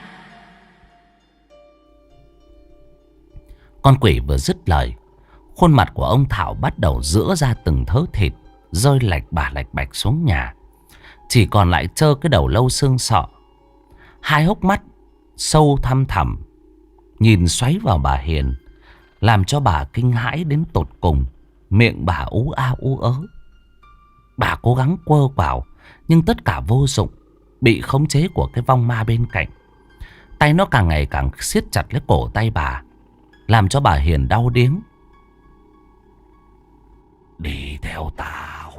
Con quỷ vừa dứt lời, khuôn mặt của ông Thảo bắt đầu giữa ra từng thớ thịt, rơi lạch bà lạch bạch xuống nhà. Chỉ còn lại trơ cái đầu lâu xương sọ. Hai hốc mắt sâu thăm thẳm nhìn xoáy vào bà Hiền, làm cho bà kinh hãi đến tột cùng. Miệng bà ú a ú ớ. Bà cố gắng quơ quào, nhưng tất cả vô dụng, bị khống chế của cái vong ma bên cạnh. Tay nó càng ngày càng siết chặt lấy cổ tay bà, làm cho bà Hiền đau điếng. Đi theo tao,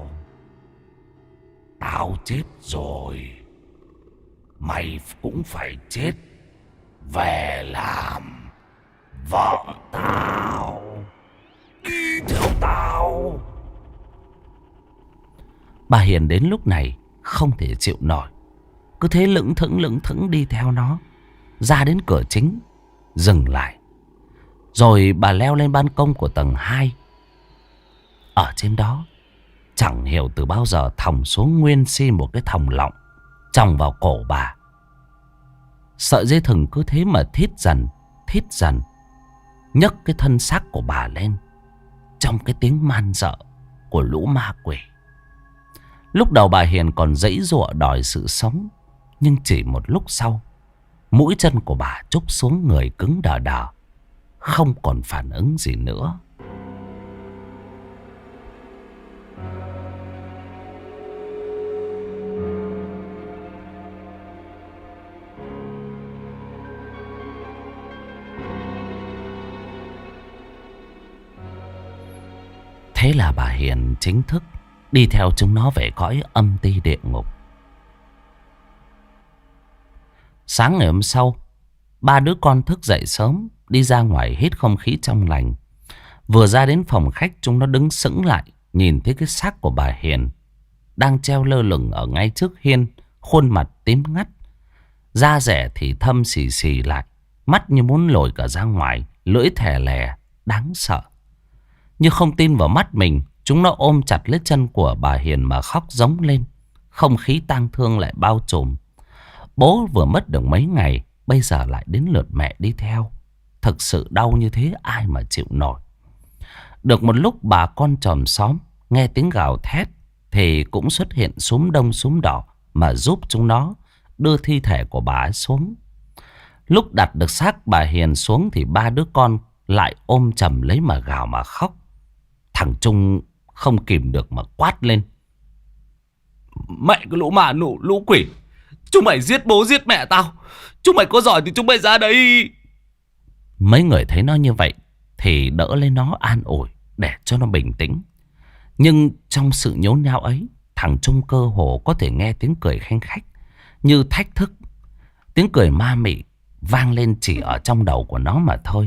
tao chết rồi, mày cũng phải chết. Về làm vợ tao, đi theo tao. Bà Hiền đến lúc này không thể chịu nổi, cứ thế lững thững lững thững đi theo nó ra đến cửa chính, dừng lại. Rồi bà leo lên ban công của tầng hai. Ở trên đó, chẳng hiểu từ bao giờ thòng xuống nguyên si một cái thòng lọng chồng vào cổ bà. Sợi dây thừng cứ thế mà thít dần, thít dần, nhấc cái thân xác của bà lên trong cái tiếng man rợ của lũ ma quỷ. Lúc đầu bà Hiền còn giãy giụa đòi sự sống, nhưng chỉ một lúc sau, mũi chân của bà trúc xuống, người cứng đờ đờ, không còn phản ứng gì nữa. Thế là bà Hiền chính thức đi theo chúng nó về cõi âm ti địa ngục. Sáng ngày hôm sau, ba đứa con thức dậy sớm, đi ra ngoài hít không khí trong lành. Vừa ra đến phòng khách, chúng nó đứng sững lại, nhìn thấy cái xác của bà Hiền đang treo lơ lửng ở ngay trước hiên, khuôn mặt tím ngắt, da rẻ thì thâm xì xì lại, mắt như muốn lồi cả ra ngoài, lưỡi thè lè, đáng sợ. Như không tin vào mắt mình, chúng nó ôm chặt lấy chân của bà Hiền mà khóc rống lên. Không khí tang thương lại bao trùm. Bố vừa mất được mấy ngày, bây giờ lại đến lượt mẹ đi theo. Thực sự đau như thế ai mà chịu nổi. Được một lúc, bà con chòm xóm nghe tiếng gào thét thì cũng xuất hiện súm đông súm đỏ mà giúp chúng nó đưa thi thể của bà ấy xuống. Lúc đặt được xác bà Hiền xuống thì ba đứa con lại ôm chầm lấy mà gào mà khóc. Thằng Trung không kìm được mà quát lên: "Mẹ cái lũ mà nụ lũ quỷ! Chúng mày giết bố giết mẹ tao! Chúng mày có giỏi thì chúng mày ra đây!" Mấy người thấy nó như vậy thì đỡ lấy nó an ủi để cho nó bình tĩnh. Nhưng trong sự nhốn nháo ấy, thằng Trung cơ hồ có thể nghe tiếng cười khanh khách như thách thức. Tiếng cười ma mị vang lên chỉ ở trong đầu của nó mà thôi.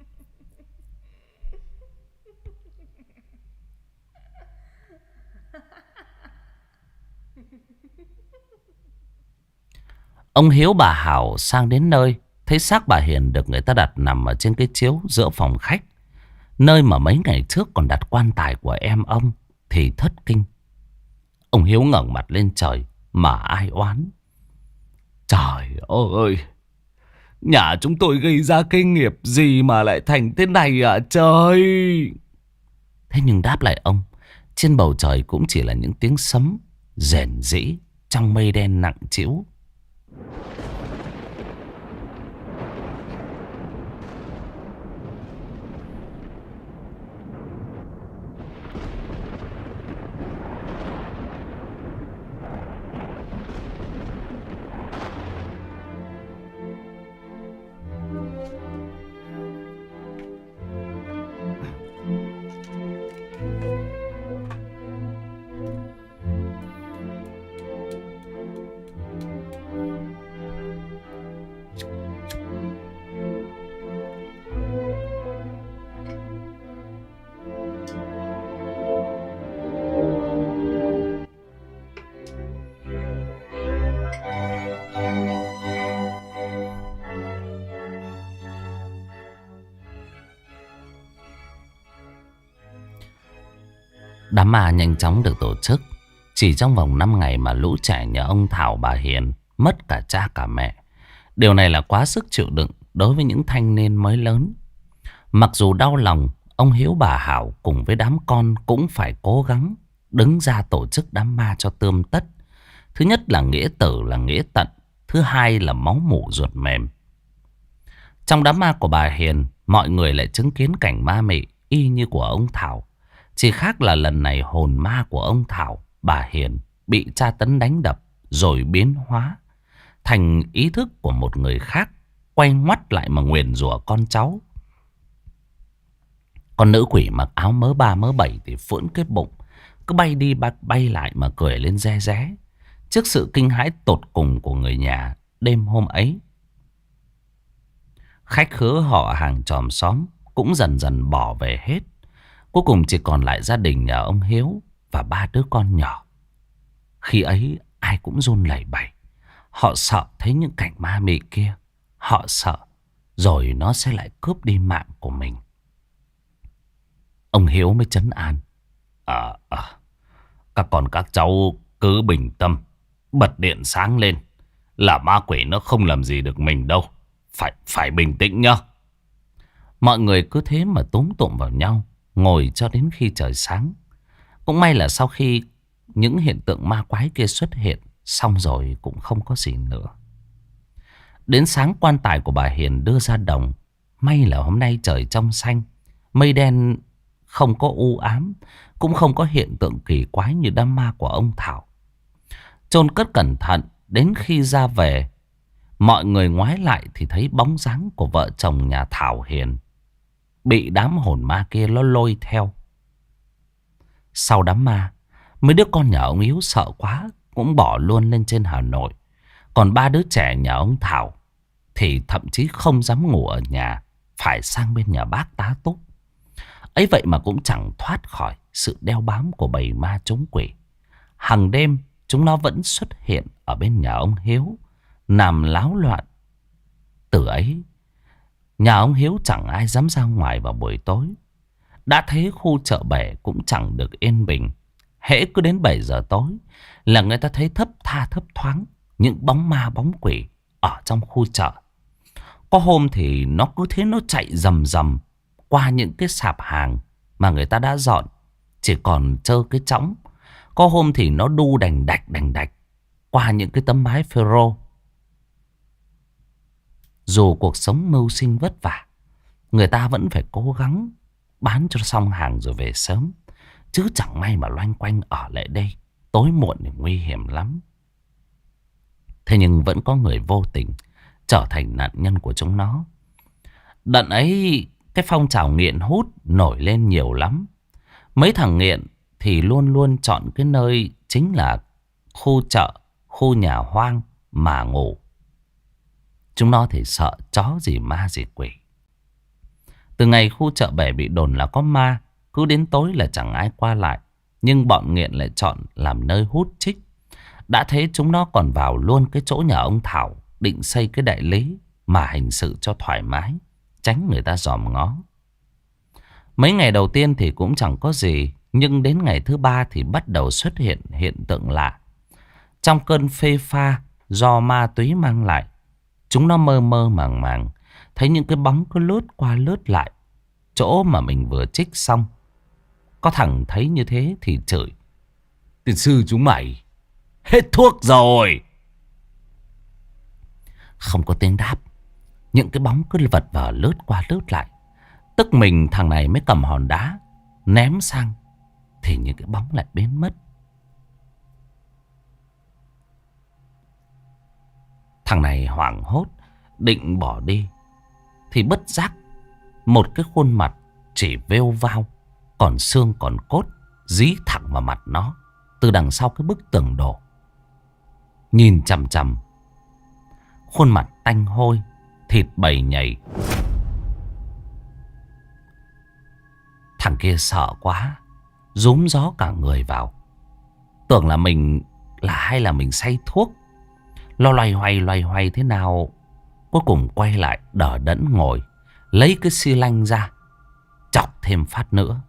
Ông Hiếu bà Hảo sang đến nơi, thấy xác bà Hiền được người ta đặt nằm ở trên cái chiếu giữa phòng khách, nơi mà mấy ngày trước còn đặt quan tài của em ông, thì thất kinh. Ông Hiếu ngẩng mặt lên trời mà ai oán: "Trời ơi! Nhà chúng tôi gây ra cái nghiệp gì mà lại thành thế này à trời!" Thế nhưng đáp lại ông, trên bầu trời cũng chỉ là những tiếng sấm rền rĩ trong mây đen nặng trĩu. Đám ma nhanh chóng được tổ chức. Chỉ trong vòng năm ngày mà lũ trẻ nhà ông Thảo bà Hiền mất cả cha cả mẹ. Điều này là quá sức chịu đựng đối với những thanh niên mới lớn. Mặc dù đau lòng, ông Hiếu bà Hảo cùng với đám con cũng phải cố gắng đứng ra tổ chức đám ma cho tươm tất. Thứ nhất là nghĩa tử là nghĩa tận, thứ hai là máu mủ ruột mềm. Trong đám ma của bà Hiền, mọi người lại chứng kiến cảnh ma mị y như của ông Thảo. Chỉ khác là lần này hồn ma của ông Thảo, bà Hiền bị tra tấn đánh đập rồi biến hóa thành ý thức của một người khác, quay ngoắt lại mà nguyền rủa con cháu. Con nữ quỷ mặc áo mớ ba mớ bảy thì phưỡn cái bụng, cứ bay đi bay lại mà cười lên re ré trước sự kinh hãi tột cùng của người nhà đêm hôm ấy. Khách khứa họ hàng chòm xóm cũng dần dần bỏ về hết. Cuối cùng chỉ còn lại gia đình nhà ông Hiếu và ba đứa con nhỏ. Khi ấy ai cũng run lẩy bẩy. Họ sợ thấy những cảnh ma mị kia. Họ sợ rồi nó sẽ lại cướp đi mạng của mình. Ông Hiếu mới trấn an. À, à, các con các cháu cứ bình tâm. Bật điện sáng lên là ma quỷ nó không làm gì được mình đâu. Phải phải bình tĩnh nhá. Mọi người cứ thế mà túm tụm vào nhau, ngồi cho đến khi trời sáng. Cũng may là sau khi những hiện tượng ma quái kia xuất hiện, xong rồi cũng không có gì nữa. Đến sáng quan tài của bà Hiền đưa ra đồng. May là hôm nay trời trong xanh, mây đen không có u ám, cũng không có hiện tượng kỳ quái như đám ma của ông Thảo. Chôn cất cẩn thận, đến khi ra về, mọi người ngoái lại thì thấy bóng dáng của vợ chồng nhà Thảo Hiền bị đám hồn ma kia nó lôi theo. Sau đám ma, mấy đứa con nhà ông Hiếu sợ quá cũng bỏ luôn lên trên Hà Nội. Còn ba đứa trẻ nhà ông Thảo thì thậm chí không dám ngủ ở nhà, phải sang bên nhà bác tá túc. Ấy vậy mà cũng chẳng thoát khỏi sự đeo bám của bầy ma chống quỷ. Hằng đêm chúng nó vẫn xuất hiện ở bên nhà ông Hiếu, nằm láo loạn. Từ ấy, nhà ông Hiếu chẳng ai dám ra ngoài vào buổi tối. Đã thế khu chợ bể cũng chẳng được yên bình. Hễ cứ đến bảy giờ tối là người ta thấy thấp tha thấp thoáng những bóng ma bóng quỷ ở trong khu chợ. Có hôm thì nó cứ thế nó chạy rầm rầm qua những cái sạp hàng mà người ta đã dọn, chỉ còn trơ cái chõng. Có hôm thì nó đu đành đạch đành đạch qua những cái tấm mái phêrô. Dù cuộc sống mưu sinh vất vả, người ta vẫn phải cố gắng bán cho xong hàng rồi về sớm. Chứ chẳng may mà loanh quanh ở lại đây, tối muộn thì nguy hiểm lắm. Thế nhưng vẫn có người vô tình trở thành nạn nhân của chúng nó. Đợt ấy cái phong trào nghiện hút nổi lên nhiều lắm. Mấy thằng nghiện thì luôn luôn chọn cái nơi chính là khu chợ, khu nhà hoang mà ngủ. Chúng nó thì sợ chó gì ma gì quỷ. Từ ngày khu chợ bể bị đồn là có ma, cứ đến tối là chẳng ai qua lại. Nhưng bọn nghiện lại chọn làm nơi hút chích. Đã thế chúng nó còn vào luôn cái chỗ nhà ông Thảo, định xây cái đại lý mà hành sự cho thoải mái, tránh người ta dòm ngó. Mấy ngày đầu tiên thì cũng chẳng có gì, nhưng đến ngày thứ ba thì bắt đầu xuất hiện hiện tượng lạ. Trong cơn phê pha do ma túy mang lại, chúng nó mơ mơ màng màng thấy những cái bóng cứ lướt qua lướt lại chỗ mà mình vừa trích xong. Có thằng thấy như thế thì chửi: "Tiền sư chúng mày hết thuốc rồi." Không có tiếng đáp, những cái bóng cứ vật vờ lướt qua lướt lại. Tức mình thằng này mới cầm hòn đá ném sang thì những cái bóng lại biến mất. Thằng này hoảng hốt định bỏ đi thì bất giác một cái khuôn mặt chỉ vêu vao, còn xương còn cốt dí thẳng vào mặt nó từ đằng sau cái bức tường đổ. Nhìn chằm chằm, khuôn mặt tanh hôi, thịt bầy nhầy. Thằng kia sợ quá, rúm gió cả người vào. Tưởng là mình là hay là mình say thuốc. Lo loay hoay loay hoay thế nào, cuối cùng quay lại đờ đẫn ngồi, lấy cái xi lanh ra chọc thêm phát nữa.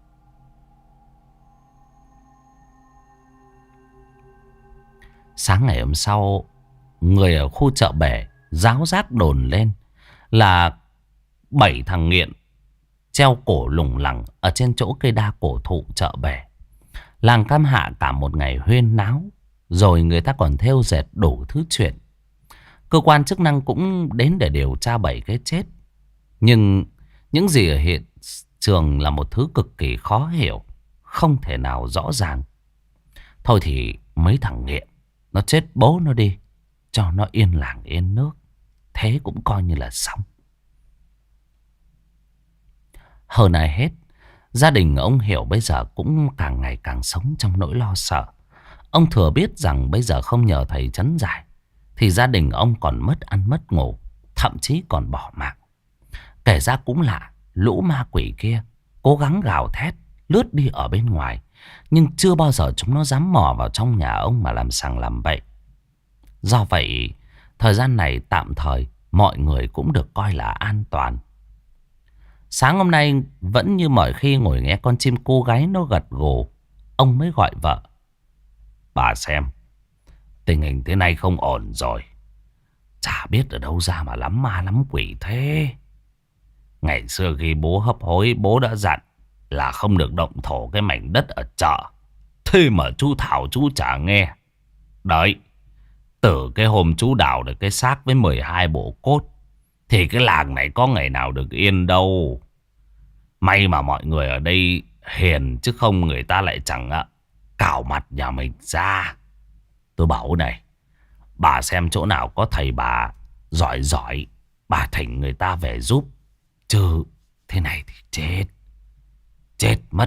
Sáng ngày hôm sau, người ở khu chợ bể ráo rác đồn lên là bảy thằng nghiện treo cổ lủng lẳng ở trên chỗ cây đa cổ thụ chợ bể. Làng Cam Hạ cả một ngày huyên náo, rồi người ta còn thêu dệt đủ thứ chuyện. Cơ quan chức năng cũng đến để điều tra bảy cái chết. Nhưng những gì ở hiện trường là một thứ cực kỳ khó hiểu, không thể nào rõ ràng. Thôi thì mấy thằng nghiện nó chết bố nó đi, cho nó yên làng yên nước, thế cũng coi như là xong. Hơn ai hết, gia đình ông Hiểu bây giờ cũng càng ngày càng sống trong nỗi lo sợ. Ông thừa biết rằng bây giờ không nhờ thầy trấn giải thì gia đình ông còn mất ăn mất ngủ, thậm chí còn bỏ mạng. Kể ra cũng lạ, lũ ma quỷ kia cố gắng gào thét lướt đi ở bên ngoài, nhưng chưa bao giờ chúng nó dám mò vào trong nhà ông mà làm sằng làm bậy. Do vậy, thời gian này tạm thời mọi người cũng được coi là an toàn. Sáng hôm nay vẫn như mọi khi ngồi nghe con chim cô gái nó gật gù, ông mới gọi vợ. Bà xem, tình hình thế này không ổn rồi. Chả biết ở đâu ra mà lắm ma lắm quỷ thế. Ngày xưa khi bố hấp hối, bố đã dặn là không được động thổ cái mảnh đất ở chợ. Thế mà chú Thảo chú chả nghe. Đấy, từ cái hôm chú đào được cái xác với mười hai bộ cốt thì cái làng này có ngày nào được yên đâu. May mà mọi người ở đây hiền, chứ không người ta lại chẳng ạ cào mặt nhà mình ra. Tôi bảo này, bà xem chỗ nào có thầy bà giỏi giỏi, bà thỉnh người ta về giúp. Chứ thế này thì chết. Chết mất.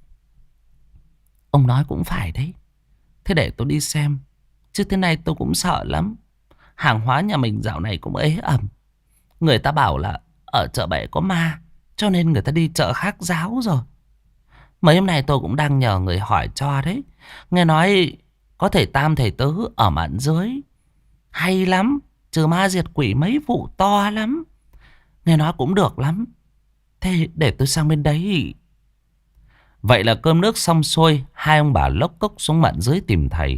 Ông nói cũng phải đấy. Thế để tôi đi xem. Chứ thế này tôi cũng sợ lắm. Hàng hóa nhà mình dạo này cũng ế ẩm. Người ta bảo là ở chợ Bể có ma, cho nên người ta đi chợ khác giáo rồi. Mấy hôm nay tôi cũng đang nhờ người hỏi cho đấy. Nghe nói có thầy Tam thầy Tứ ở mạn dưới hay lắm, trừ ma diệt quỷ mấy vụ to lắm. Nghe nói cũng được lắm. Thế để tôi sang bên đấy. Vậy là cơm nước xong xuôi, hai ông bà lốc cốc xuống mạn dưới tìm thầy.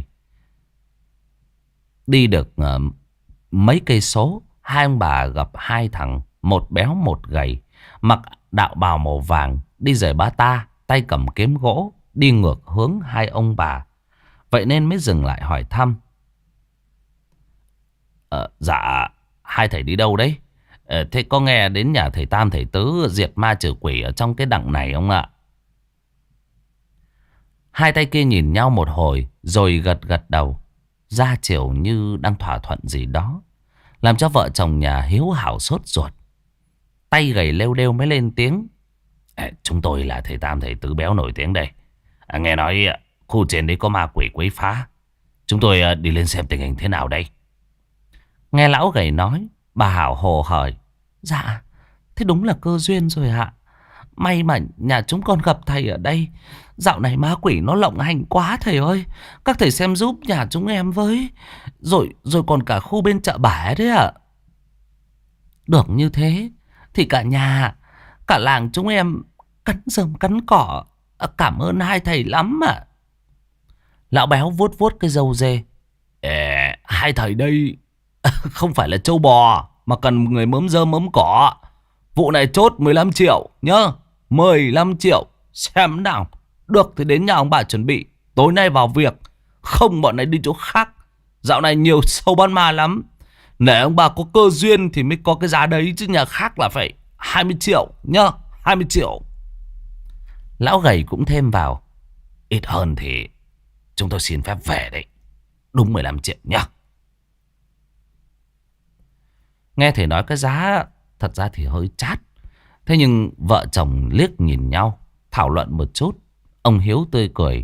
Đi được uh, mấy cây số, hai ông bà gặp hai thằng, một béo một gầy, mặc đạo bào màu vàng, đi giày ba ta, tay cầm kiếm gỗ, đi ngược hướng hai ông bà. Vậy nên mới dừng lại hỏi thăm. Ờ, dạ, hai thầy đi đâu đấy? Ờ, thế có nghe đến nhà thầy Tam thầy Tứ diệt ma trừ quỷ ở trong cái đặng này không ạ? Hai tay kia nhìn nhau một hồi rồi gật gật đầu, ra chiều như đang thỏa thuận gì đó, làm cho vợ chồng nhà hiếu hảo sốt ruột. Tay gầy lêu đêu mới lên tiếng. À, chúng tôi là thầy Tam thầy Tứ béo nổi tiếng đây. À, nghe nói khu trên đấy có ma quỷ quấy phá. Chúng tôi đi lên xem tình hình thế nào đây. Nghe lão gầy nói, bà Hảo hồ hởi. Dạ, thế đúng là cơ duyên rồi ạ. May mà nhà chúng con gặp thầy ở đây. Dạo này ma quỷ nó lộng hành quá thầy ơi. Các thầy xem giúp nhà chúng em với. Rồi rồi còn cả khu bên chợ Bể đấy ạ. Được như thế thì cả nhà, cả làng chúng em cắn rơm cắn cỏ. Cảm ơn hai thầy lắm ạ. Lão béo vuốt vuốt cái râu dê. Ê, hai thầy đây không phải là trâu bò mà cần người mớm rơm mớm cỏ. Vụ này chốt mười lăm triệu nhá. mười lăm triệu. Xem nào. Được thì đến nhà ông bà chuẩn bị. Tối nay vào việc. Không bọn này đi chỗ khác. Dạo này nhiều sâu ban ma lắm. Để ông bà có cơ duyên thì mới có cái giá đấy. Chứ nhà khác là phải hai mươi triệu nhá. hai mươi triệu. Lão gầy cũng thêm vào. Ít hơn thì chúng tôi xin phép về đấy. Đúng mười lăm triệu nhá. Nghe thầy nói cái giá thật ra thì hơi chát. Thế nhưng vợ chồng liếc nhìn nhau, thảo luận một chút. Ông Hiếu tươi cười.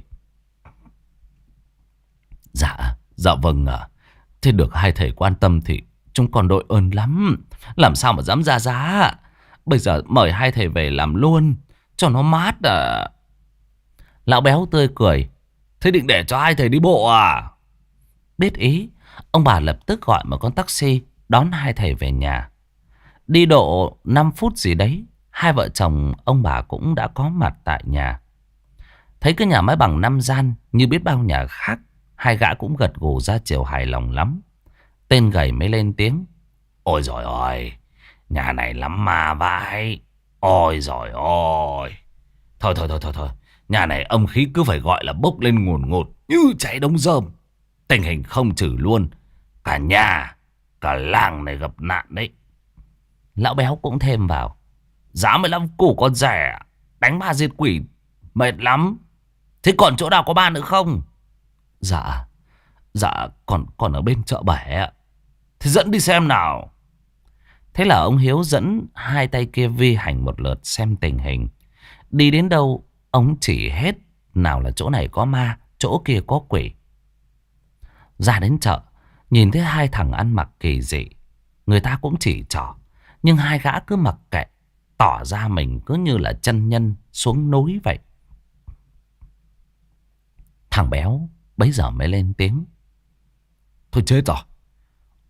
Dạ, dạ vâng ạ. À. Thế được hai thầy quan tâm thì chúng còn đội ơn lắm. Làm sao mà dám ra giá. Bây giờ mời hai thầy về làm luôn, cho nó mát à. Lão béo tươi cười. Thế định để cho hai thầy đi bộ à? Biết ý, ông bà lập tức gọi một con taxi đón hai thầy về nhà. Đi độ năm phút gì đấy, hai vợ chồng ông bà cũng đã có mặt tại nhà. Thấy cái nhà mái bằng năm gian như biết bao nhà khác, hai gã cũng gật gù ra chiều hài lòng lắm. Tên gầy mới lên tiếng. Ôi giời ơi, nhà này lắm ma vãi. Ôi giời ơi. Thôi thôi thôi thôi thôi, nhà này âm khí cứ phải gọi là bốc lên ngùn ngụt như cháy đống rơm. Tình hình không trừ luôn, cả nhà, cả làng này gặp nạn đấy. Lão béo cũng thêm vào. Giá mười lăm củ con rẻ, đánh ma diệt quỷ mệt lắm. Thế còn chỗ nào có ma nữa không? Dạ, dạ còn còn ở bên chợ Bể ạ. Thế dẫn đi xem nào. Thế là ông Hiếu dẫn hai tay kia vi hành một lượt xem tình hình. Đi đến đâu ông chỉ hết nào là chỗ này có ma, chỗ kia có quỷ. Ra đến chợ, nhìn thấy hai thằng ăn mặc kỳ dị, người ta cũng chỉ trỏ, nhưng hai gã cứ mặc kệ, tỏ ra mình cứ như là chân nhân xuống núi vậy. Thằng béo bấy giờ mới lên tiếng. Thôi chết rồi,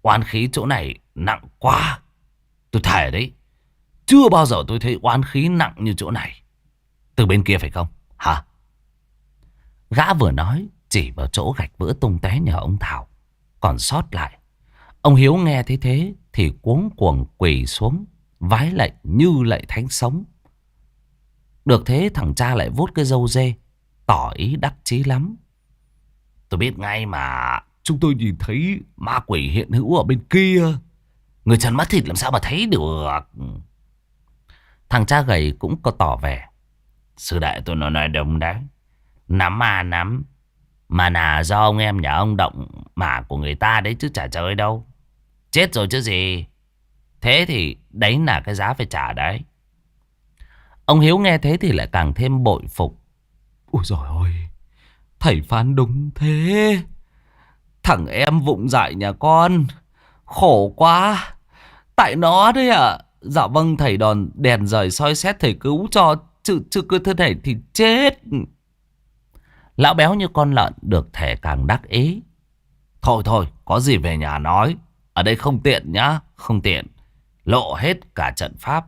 oán khí chỗ này nặng quá. Tôi thề đấy, chưa bao giờ tôi thấy oán khí nặng như chỗ này. Từ bên kia phải không hả? Gã vừa nói chỉ vào chỗ gạch vỡ tung té nhờ ông Thảo còn sót lại. Ông Hiếu nghe thấy thế thì cuống cuồng quỳ xuống vái lạy như lạy thánh sống. Được thế thằng cha lại vuốt cái râu dê, tỏ ý đắc chí lắm. Tôi biết ngay mà, chúng tôi nhìn thấy ma quỷ hiện hữu ở bên kia. Người trần mắt thịt làm sao mà thấy được. Thằng cha gầy cũng có tỏ vẻ. Sư đệ tôi nói nói đúng đấy. Nắm ma nắm, mà là do ông em nhà ông động mà của người ta đấy chứ chả chơi đâu. Chết rồi chứ gì. Thế thì đấy là cái giá phải trả đấy. Ông Hiếu nghe thế thì lại càng thêm bội phục. Ôi dồi ôi, thầy phán đúng thế. Thằng em vụng dại nhà con khổ quá. Tại nó đấy ạ. À. Dạ vâng, thầy đòn đèn rời soi xét thầy cứu cho. Chứ, chứ cứ thế này thì chết. Lão béo như con lợn được thể càng đắc ý. Thôi thôi, có gì về nhà nói. Ở đây không tiện nhá, không tiện. Lộ hết cả trận pháp.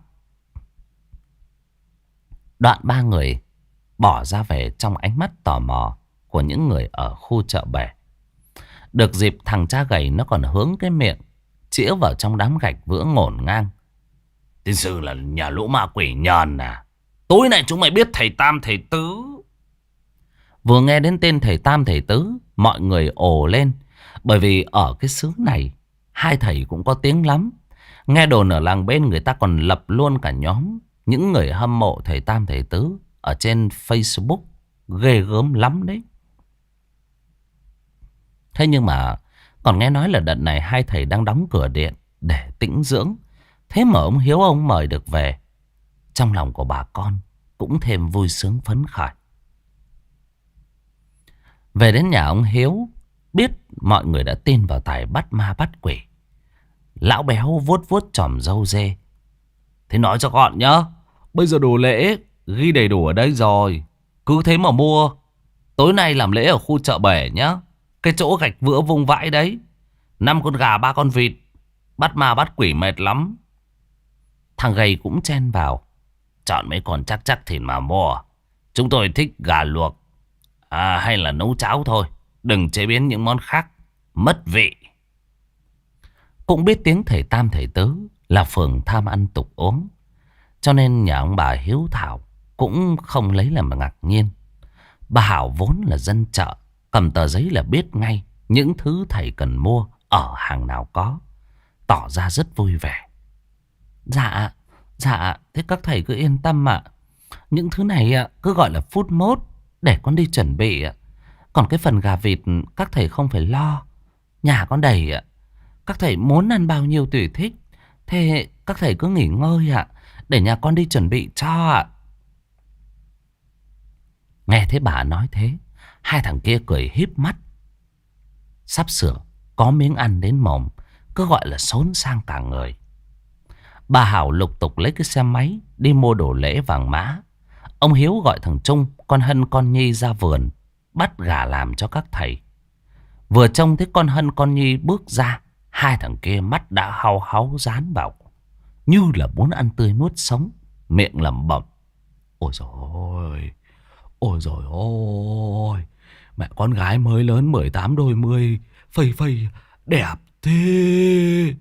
Đoạn ba người bỏ ra về trong ánh mắt tò mò của những người ở khu chợ bể. Được dịp thằng cha gầy nó còn hướng cái miệng chĩa vào trong đám gạch vỡ ngổn ngang. Tiên sư là nhà lũ ma quỷ nhờn à. Tối nay chúng mày biết thầy Tam thầy Tứ. Vừa nghe đến tên thầy Tam thầy Tứ, mọi người ồ lên. Bởi vì ở cái xứ này hai thầy cũng có tiếng lắm. Nghe đồn ở làng bên người ta còn lập luôn cả nhóm những người hâm mộ thầy Tam thầy Tứ ở trên Facebook. Ghê gớm lắm đấy. Thế nhưng mà còn nghe nói là đợt này hai thầy đang đóng cửa điện để tĩnh dưỡng. Thế mà ông Hiếu ông mời được về. Trong lòng của bà con cũng thêm vui sướng phấn khởi. Về đến nhà ông Hiếu, biết mọi người đã tin vào tài bắt ma bắt quỷ. Lão béo vuốt vuốt chòm râu dê. Thế nói cho gọn nhá. Bây giờ đồ lễ ghi đầy đủ ở đây rồi. Cứ thế mà mua. Tối nay làm lễ ở khu chợ bể nhá. Cái chỗ gạch vữa vung vãi đấy. Năm con gà ba con vịt. Bắt ma bắt quỷ mệt lắm. Thằng gầy cũng chen vào. Chọn mấy con chắc chắc thịt mà mua. Chúng tôi thích gà luộc. À, hay là nấu cháo thôi. Đừng chế biến những món khác. Mất vị. Cũng biết tiếng thầy Tam thầy Tứ là phường tham ăn tục uống. Cho nên nhà ông bà Hiếu Thảo cũng không lấy làm ngạc nhiên. Bà Hảo vốn là dân chợ. Cầm tờ giấy là biết ngay những thứ thầy cần mua ở hàng nào có. Tỏ ra rất vui vẻ. Dạ, dạ, thế các thầy cứ yên tâm ạ. Những thứ này cứ gọi là phút mốt để con đi chuẩn bị ạ. Còn cái phần gà vịt các thầy không phải lo. Nhà con đầy ạ. Các thầy muốn ăn bao nhiêu tùy thích. Thế các thầy cứ nghỉ ngơi ạ. Để nhà con đi chuẩn bị cho ạ. Nghe thấy bà nói thế, hai thằng kia cười híp mắt. Sắp sửa có miếng ăn đến mồm, cứ gọi là xốn sang cả người. Bà Hảo lục tục lấy cái xe máy đi mua đồ lễ vàng mã. Ông Hiếu gọi thằng Trung, con Hân con Nhi ra vườn bắt gà làm cho các thầy. Vừa trông thấy con Hân con Nhi bước ra, hai thằng kia mắt đã hau háu dán vào, như là muốn ăn tươi nuốt sống, miệng lẩm bẩm. Ôi dồi ôi, ôi dồi ôi, mẹ con gái mới lớn mười tám đôi mươi, phây phây, đẹp thế.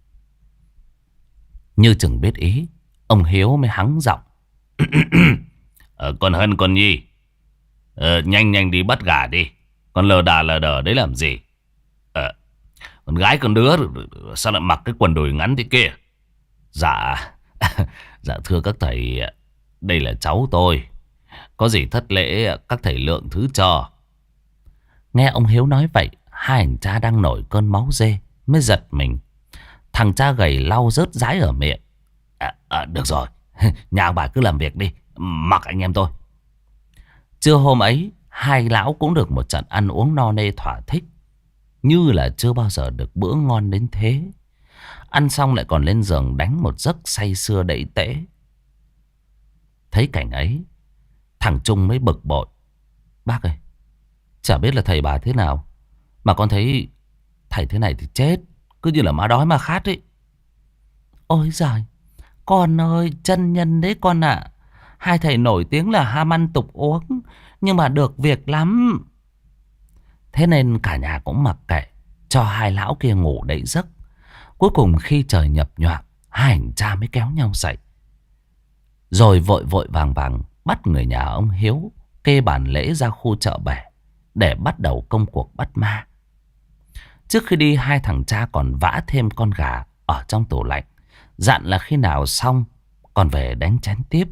Như chừng biết ý, ông Hiếu mới hắng giọng. ờ, Con Hân con Nhi, ờ, nhanh nhanh đi bắt gà đi. Con lờ đà lờ đờ đấy làm gì? Ờ, con gái con đứa sao lại mặc cái quần đùi ngắn thế kia? Dạ, dạ thưa các thầy, đây là cháu tôi. Có gì thất lễ các thầy lượng thứ cho. Nghe ông Hiếu nói vậy, hai anh cha đang nổi cơn máu dê mới giật mình. Thằng cha gầy lau rớt rái ở miệng. À, à, được rồi, nhà ông bà cứ làm việc đi, mặc anh em tôi. Trưa hôm ấy, hai lão cũng được một trận ăn uống no nê thỏa thích, như là chưa bao giờ được bữa ngon đến thế. Ăn xong lại còn lên giường đánh một giấc say sưa đẫy tễ. Thấy cảnh ấy, thằng Trung mới bực bội. Bác ơi, chả biết là thầy bà thế nào, mà con thấy thầy thế này thì chết. Cứ như là má đói mà khát ấy. Ôi giời, con ơi, chân nhân đấy con ạ. À. Hai thầy nổi tiếng là ham ăn tục uống, nhưng mà được việc lắm. Thế nên cả nhà cũng mặc kệ, cho hai lão kia ngủ đậy giấc. Cuối cùng khi trời nhập nhoạng, hai anh cha mới kéo nhau dậy. Rồi vội vội vàng vàng bắt người nhà ông Hiếu kê bàn lễ ra khu chợ bể để bắt đầu công cuộc bắt ma. Trước khi đi, hai thằng cha còn vã thêm con gà ở trong tủ lạnh, dặn là khi nào xong còn về đánh chén tiếp.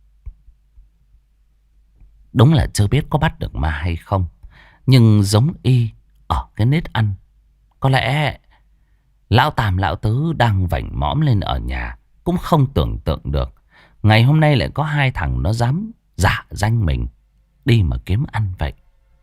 Đúng là chưa biết có bắt được ma hay không, nhưng giống y ở cái nết ăn. Có lẽ lão Tam lão Tứ đang vảnh mõm lên ở nhà cũng không tưởng tượng được ngày hôm nay lại có hai thằng nó dám giả danh mình đi mà kiếm ăn vậy.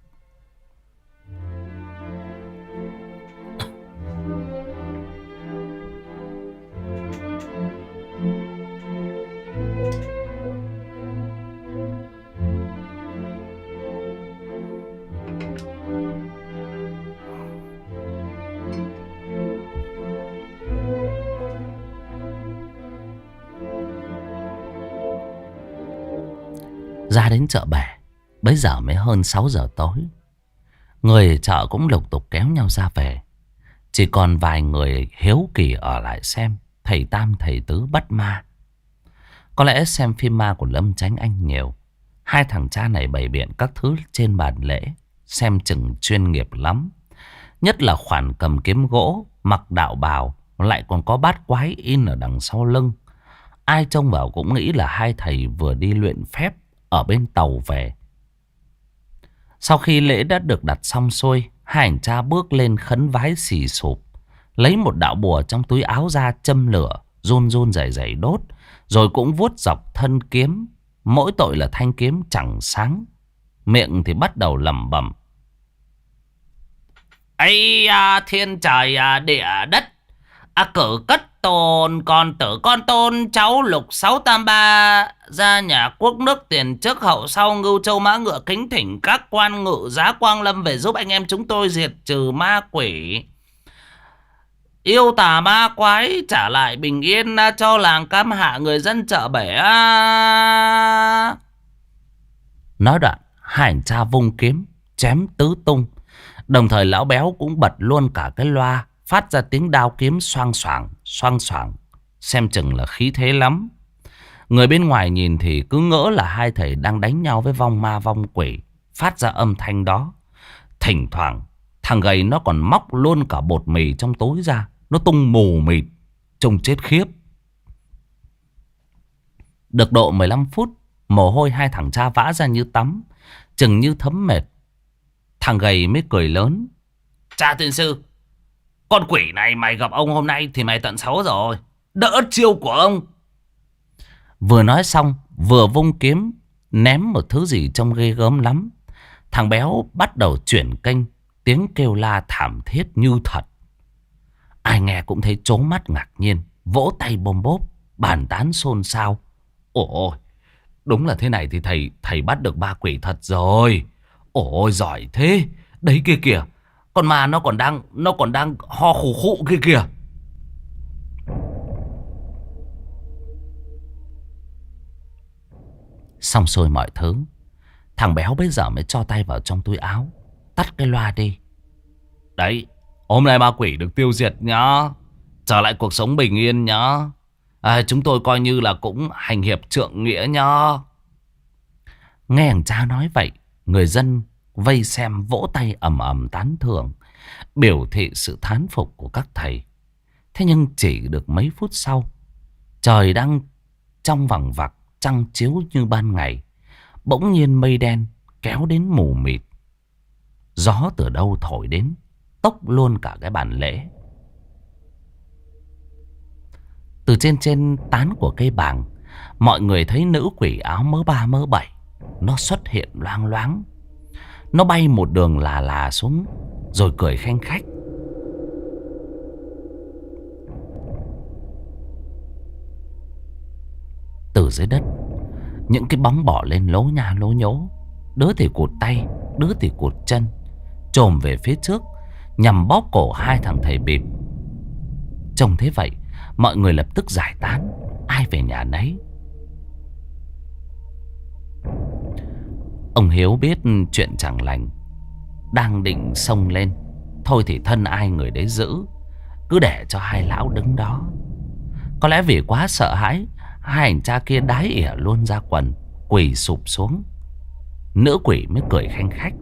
Ra đến chợ bể, bấy giờ mới hơn sáu giờ tối. Người chợ cũng lục tục kéo nhau ra về. Chỉ còn vài người hiếu kỳ ở lại xem thầy Tam thầy Tứ bắt ma. Có lẽ xem phim ma của Lâm Chánh Anh nhiều. Hai thằng cha này bày biện các thứ trên bàn lễ, xem chừng chuyên nghiệp lắm. Nhất là khoản cầm kiếm gỗ, mặc đạo bào, lại còn có bát quái in ở đằng sau lưng. Ai trông vào cũng nghĩ là hai thầy vừa đi luyện phép ở bên tàu về. Sau khi lễ đã được đặt xong xuôi, hai anh cha bước lên khấn vái xì sụp, lấy một đạo bùa trong túi áo ra châm lửa, run run rẩy rẩy đốt, rồi cũng vuốt dọc thân kiếm. Mỗi tội là thanh kiếm chẳng sáng, miệng thì bắt đầu lẩm bẩm: ấy à, thiên trời à, địa đất à, cử cất tồn con tử con tôn cháu lục sáu tam ba ra nhà quốc nước tiền trước hậu sau ngưu châu mã ngựa kính thỉnh các quan ngự giá quang lâm về giúp anh em chúng tôi diệt trừ ma quỷ, yêu tà ma quái, trả lại bình yên cho làng Cam Hạ người dân chợ bể. À... Nói đoạn, hai anh cha vung kiếm chém tứ tung. Đồng thời lão béo cũng bật luôn cả cái loa, phát ra tiếng đao kiếm xoang xoảng, xoang xoảng, xem chừng là khí thế lắm. Người bên ngoài nhìn thì cứ ngỡ là hai thầy đang đánh nhau với vong ma vong quỷ, phát ra âm thanh đó. Thỉnh thoảng thằng gầy nó còn móc luôn cả bột mì trong túi ra, nó tung mù mịt, trông chết khiếp. Được độ mười lăm phút, mồ hôi hai thằng cha vã ra như tắm, chừng như thấm mệt. Thằng gầy mới cười lớn: cha tiên sư, con quỷ này mày gặp ông hôm nay thì mày tận xấu rồi, đỡ chiêu của ông. Vừa nói xong, vừa vung kiếm ném một thứ gì trông ghê gớm lắm. Thằng béo bắt đầu chuyển kênh, tiếng kêu la thảm thiết như thật. Ai nghe cũng thấy trố mắt ngạc nhiên, vỗ tay bôm bốp, bàn tán xôn xao. Ôi, đúng là thế này thì thầy thầy bắt được ba quỷ thật rồi. Ôi giỏi thế. Đấy kia kìa, con ma nó còn đang nó còn đang ho khủ khụ kia kìa. Xong xuôi mọi thứ, thằng béo bây giờ mới cho tay vào trong túi áo, tắt cái loa đi. Đấy, hôm nay ma quỷ được tiêu diệt nhá, trở lại cuộc sống bình yên nhá. À, chúng tôi coi như là cũng hành hiệp trượng nghĩa nhá. Nghe thằng cha nói vậy, người dân vây xem vỗ tay ầm ầm tán thưởng, biểu thị sự thán phục của các thầy. Thế nhưng chỉ được mấy phút sau, trời đang trong vằng vặc, trăng chiếu như ban ngày, bỗng nhiên mây đen kéo đến mù mịt. Gió từ đâu thổi đến, tốc luôn cả cái bàn lễ. Từ trên trên tán của cây bàng, mọi người thấy nữ quỷ áo mớ ba mớ bảy, nó xuất hiện loang loáng. Nó bay một đường là là xuống, rồi cười khanh khách. Từ dưới đất, những cái bóng bỏ lên lố nha lố nhố. Đứa thì cụt tay, đứa thì cụt chân, chồm về phía trước nhằm bóp cổ hai thằng thầy bịp. Trông thế vậy, mọi người lập tức giải tán, ai về nhà nấy. Ông Hiếu biết chuyện chẳng lành, đang định xông lên. Thôi thì thân ai người đấy giữ, cứ để cho hai lão đứng đó. Có lẽ vì quá sợ hãi, hai anh cha kia đái ỉa luôn ra quần, quỳ sụp xuống. Nữ quỷ mới cười khanh khách.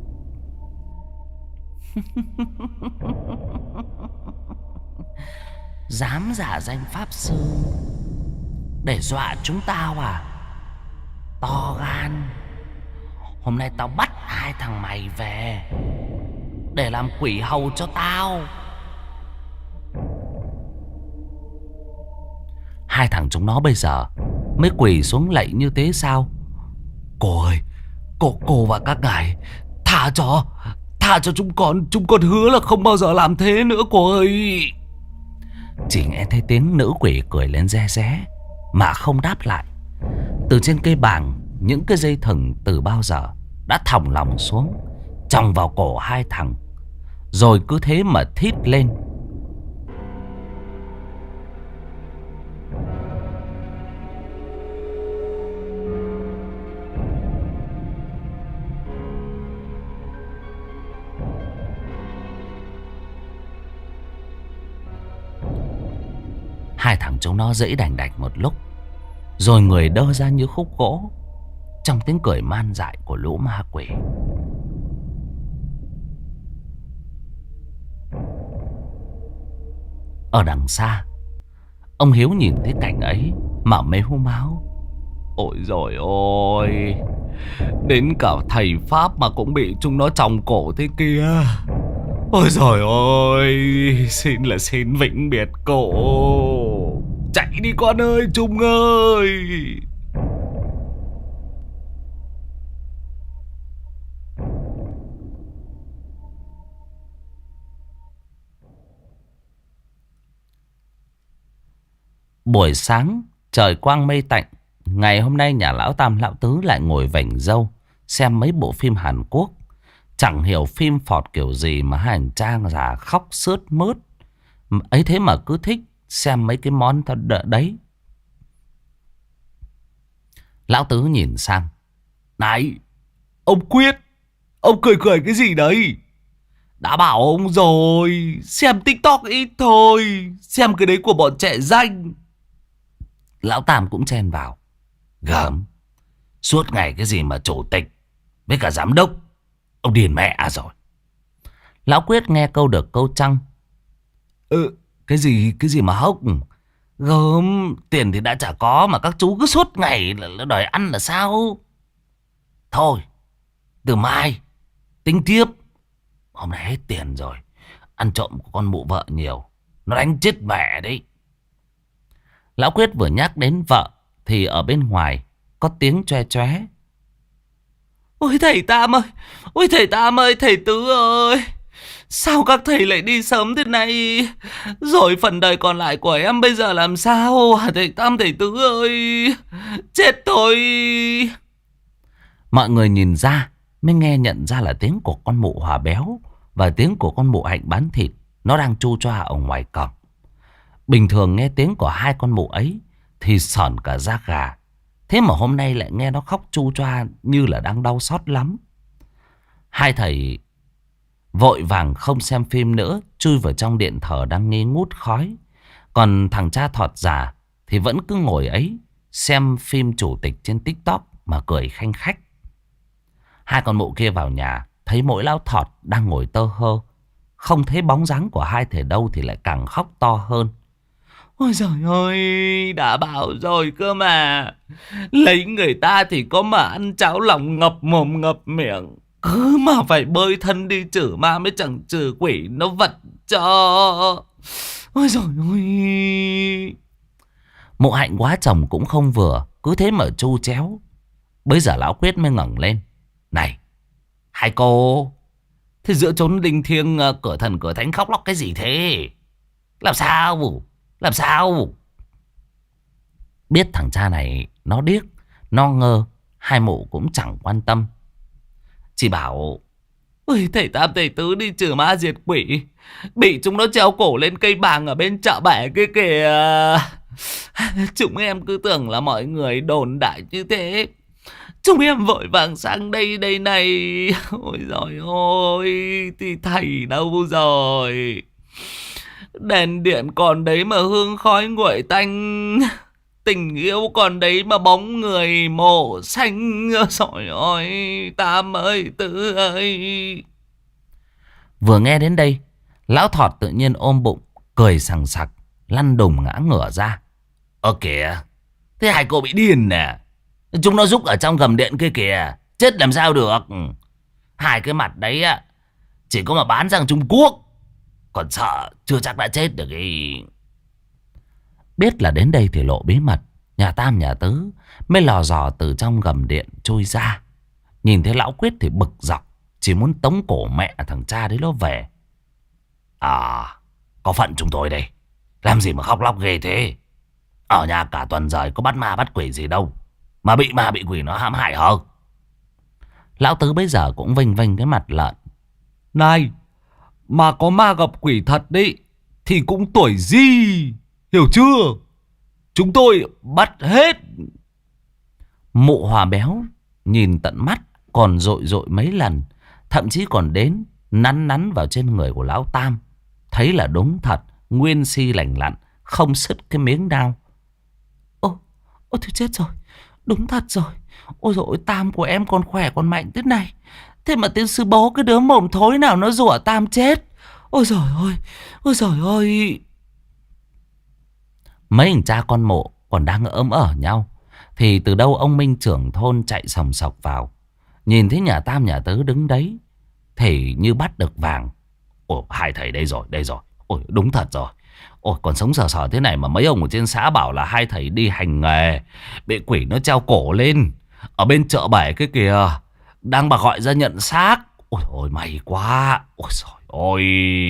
Dám giả danh pháp sư để dọa chúng tao à? To gan. Hôm nay tao bắt hai thằng mày về để làm quỷ hầu cho tao. Hai thằng chúng nó bây giờ mới quỳ xuống lạy như thế sao? Cô ơi, cô, cô và các ngài tha cho, tha cho chúng con. Chúng con hứa là không bao giờ làm thế nữa cô ơi. Chỉ nghe thấy tiếng nữ quỷ cười lên re ré mà không đáp lại. Từ trên cây bàng, những cái dây thừng từ bao giờ đã thòng lọng xuống, chòng vào cổ hai thằng, rồi cứ thế mà thít lên. Hai thằng chúng nó giãy đành đạch một lúc, rồi người đơ ra như khúc gỗ trong tiếng cười man dại của lũ ma quỷ. Ở đằng xa, ông Hiếu nhìn thấy cảnh ấy mà mếu máu. Ôi dồi ôi, đến cả thầy Pháp mà cũng bị chúng nó chòng cổ thế kia. Ôi dồi ôi, xin là xin vĩnh biệt cổ. Chạy đi con ơi, Trung ơi. Buổi sáng trời quang mây tạnh. Ngày hôm nay nhà lão Tam lão Tứ lại ngồi vảnh râu xem mấy bộ phim Hàn Quốc. Chẳng hiểu phim phọt kiểu gì mà hai anh trang già khóc sướt mướt ấy, thế mà cứ thích xem mấy cái món thật đấy. Lão Tứ nhìn sang. Này, ông Quyết, ông cười cười cái gì đấy? Đã bảo ông rồi, xem TikTok ít thôi, xem cái đấy của bọn trẻ danh. Lão Tam cũng chen vào. Gớm, suốt ngày cái gì mà chủ tịch với cả giám đốc, ông điên mẹ rồi. Lão Quyết nghe câu được câu trăng. Ừ, cái gì, cái gì mà hốc? Gớm, tiền thì đã chả có mà các chú cứ suốt ngày là đòi ăn là sao? Thôi, từ mai tính tiếp. Hôm nay hết tiền rồi, ăn trộm của con mụ vợ nhiều, nó đánh chết mẹ đấy. Lão Quyết vừa nhắc đến vợ thì ở bên ngoài có tiếng choe choé. Ôi thầy Tam ơi, ôi thầy Tam ơi, thầy Tứ ơi, sao các thầy lại đi sớm thế này? Rồi phần đời còn lại của em bây giờ làm sao hả thầy Tam, thầy Tứ ơi? Chết thôi. Mọi người nhìn ra mới nghe nhận ra là tiếng của con mụ Hòa Béo và tiếng của con mụ Hạnh bán thịt, nó đang chu choa ở ngoài cổng. Bình thường nghe tiếng của hai con mụ ấy thì sởn cả da gà. Thế mà hôm nay lại nghe nó khóc chu choa như là đang đau xót lắm. Hai thầy vội vàng không xem phim nữa, chui vào trong điện thờ đang nghi ngút khói. Còn thằng cha thọt già thì vẫn cứ ngồi ấy xem phim chủ tịch trên TikTok mà cười khanh khách. Hai con mụ kia vào nhà thấy mỗi lão thọt đang ngồi tơ hơ, không thấy bóng dáng của hai thầy đâu thì lại càng khóc to hơn. Ôi giời ơi, đã bảo rồi cơ mà, lấy người ta thì có mà ăn cháo lòng ngập mồm ngập miệng, cứ mà phải bơi thân đi trừ ma mới chẳng trừ quỷ nó vật cho. Ôi giời ơi. Mụ Hạnh quá chồng cũng không vừa, cứ thế mà chu chéo. Bây giờ lão Quyết mới ngẩng lên. Này, hai cô, thế giữa chốn linh thiêng cửa thần cửa thánh khóc lóc cái gì thế? Làm sao? Làm sao? Biết thằng cha này nó điếc, nó ngơ, hai mụ cũng chẳng quan tâm. Chỉ bảo, Ôi, thầy Tam thầy Tứ đi trừ ma diệt quỷ, bị chúng nó treo cổ lên cây bàng ở bên chợ bẻ kia kìa. Chúng em cứ tưởng là mọi người đồn đại như thế. Chúng em vội vàng sang đây đây này. Ôi giời ơi, thì thầy đâu rồi? Đèn điện còn đấy mà hương khói nguội tanh, tình yêu còn đấy mà bóng người màu xanh. Trời ơi, Tam ơi, Tứ ơi. Vừa nghe đến đây, lão Thọt tự nhiên ôm bụng, cười sằng sặc, lăn đùng ngã ngửa ra. Ơ kìa, thế hai cô bị điên nè. Chúng nó rúc ở trong gầm điện kia kìa, chết làm sao được. Hai cái mặt đấy á, chỉ có mà bán sang Trung Quốc, còn sợ chưa chắc đã chết được ý. Biết là đến đây thì lộ bí mật, nhà Tam nhà Tứ mới lò dò từ trong gầm điện trôi ra. Nhìn thấy lão Quyết thì bực dọc, chỉ muốn tống cổ mẹ thằng cha đấy nó về. À, có phận chúng tôi đây, làm gì mà khóc lóc ghê thế. Ở nhà cả tuần rồi có bắt ma bắt quỷ gì đâu, mà bị ma bị quỷ nó hãm hại hờ. Lão Tứ bây giờ cũng vênh vênh cái mặt lợn. Này, mà có ma gặp quỷ thật đấy thì cũng tuổi gì, hiểu chưa? Chúng tôi bắt hết. Mụ Hòa béo nhìn tận mắt còn dội dội mấy lần, thậm chí còn đến nắn nắn vào trên người của lão Tam. Thấy là đúng thật, nguyên si lành lặn, không sứt cái miếng đao. Ô, ô thôi chết rồi, đúng thật rồi. Ôi dồi ôi, Tam của em còn khỏe còn mạnh thế này, thế mà tên sư bố cái đứa mồm thối nào nó rủa Tam chết. Ôi giời ơi, ôi giời ơi. Mấy anh cha con mộ còn đang ấm ở nhau thì từ đâu ông Minh trưởng thôn chạy sòng sọc vào. Nhìn thấy nhà Tam nhà Tứ đứng đấy thì như bắt được vàng. Ồ, hai thầy đây rồi, đây rồi. Ôi, đúng thật rồi. Ôi, còn sống sờ sờ thế này mà mấy ông ở trên xã bảo là hai thầy đi hành nghề, bị quỷ nó treo cổ lên ở bên chợ bể cái kìa, đang bà gọi ra nhận xác. Ôi ôi, may quá. Ôi trời ơi.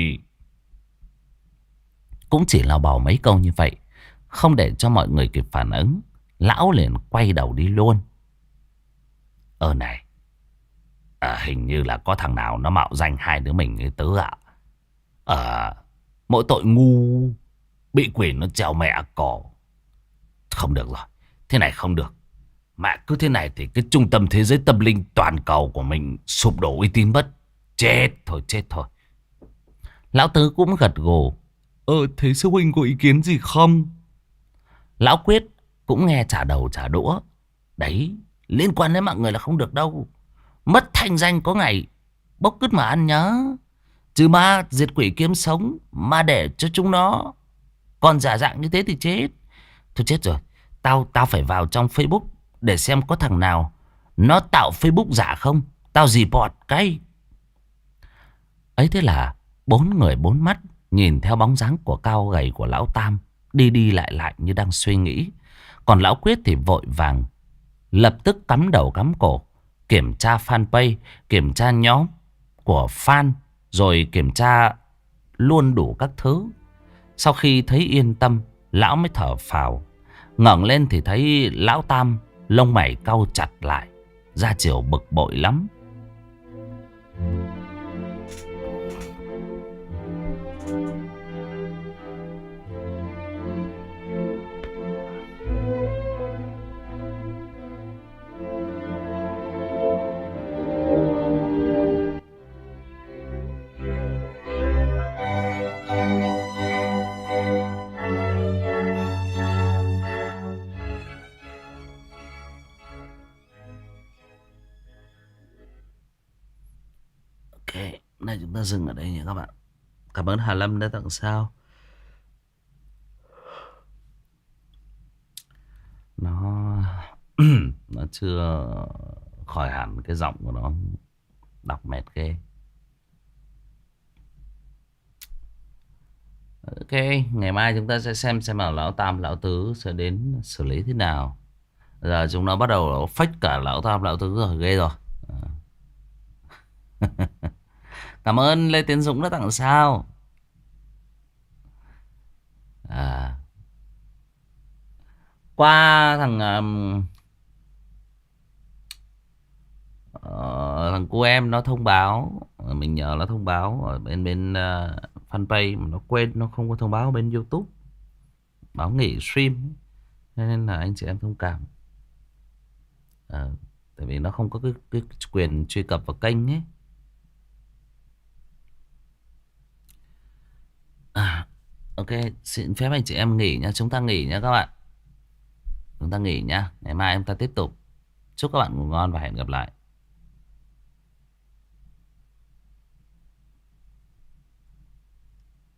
Cũng chỉ là bảo mấy câu như vậy, không để cho mọi người kịp phản ứng, lão liền quay đầu đi luôn. Ờ này, à, hình như là có thằng nào nó mạo danh hai đứa mình ấy Tứ ạ. Ờ, mỗi tội ngu, bị quỷ nó treo mẹ cổ. Không được rồi, thế này không được. Mẹ cứ thế này thì cái trung tâm thế giới tâm linh toàn cầu của mình sụp đổ uy tín mất. Chết thôi, chết thôi. Lão Tứ cũng gật gù. Ờ, thế sư huynh có ý kiến gì không? Lão Quyết cũng nghe trả đầu trả đũa. Đấy, liên quan đến mọi người là không được đâu. Mất thanh danh có ngày bốc cứt mà ăn nhớ. Chứ ma diệt quỷ kiếm sống, mà để cho chúng nó còn giả dạng như thế thì chết. Thôi chết rồi, Tao tao phải vào trong Facebook để xem có thằng nào nó tạo Facebook giả không. Tao report cái. Ấy thế là bốn người bốn mắt nhìn theo bóng dáng của cao gầy của lão Tam đi đi lại lại như đang suy nghĩ. Còn lão Quyết thì vội vàng lập tức cắm đầu cắm cổ, kiểm tra fanpage, kiểm tra nhóm của fan, rồi kiểm tra luôn đủ các thứ. Sau khi thấy yên tâm, lão mới thở phào. Ngẩng lên thì thấy lão Tam lông mày cau chặt lại, ra chiều bực bội lắm. Ok, nay chúng ta dừng ở đây nhé các bạn. Cảm ơn Hà Lâm đã tặng sao. Nó nó chưa khỏi hẳn cái giọng của nó, đọc mệt ghê. Ok, ngày mai chúng ta sẽ xem xem là lão Tam lão Tứ sẽ đến xử lý thế nào. Giờ chúng nó bắt đầu phách cả lão Tam lão Tứ rồi, ghê rồi. Cảm ơn Lê Tiến Dũng đã tặng sao. À, qua thằng um, Ờ, thằng cu em nó thông báo, mình nhờ nó thông báo ở bên bên uh, fanpage mà nó quên, nó không có thông báo bên YouTube, báo nghỉ stream. Nên là anh chị em thông cảm. Ờ, tại vì nó không có cái, cái quyền truy cập vào kênh ấy. À, ok, xin phép anh chị em nghỉ nha, chúng ta nghỉ nha các bạn. Chúng ta nghỉ nha, ngày mai chúng ta tiếp tục. Chúc các bạn ngủ ngon và hẹn gặp lại.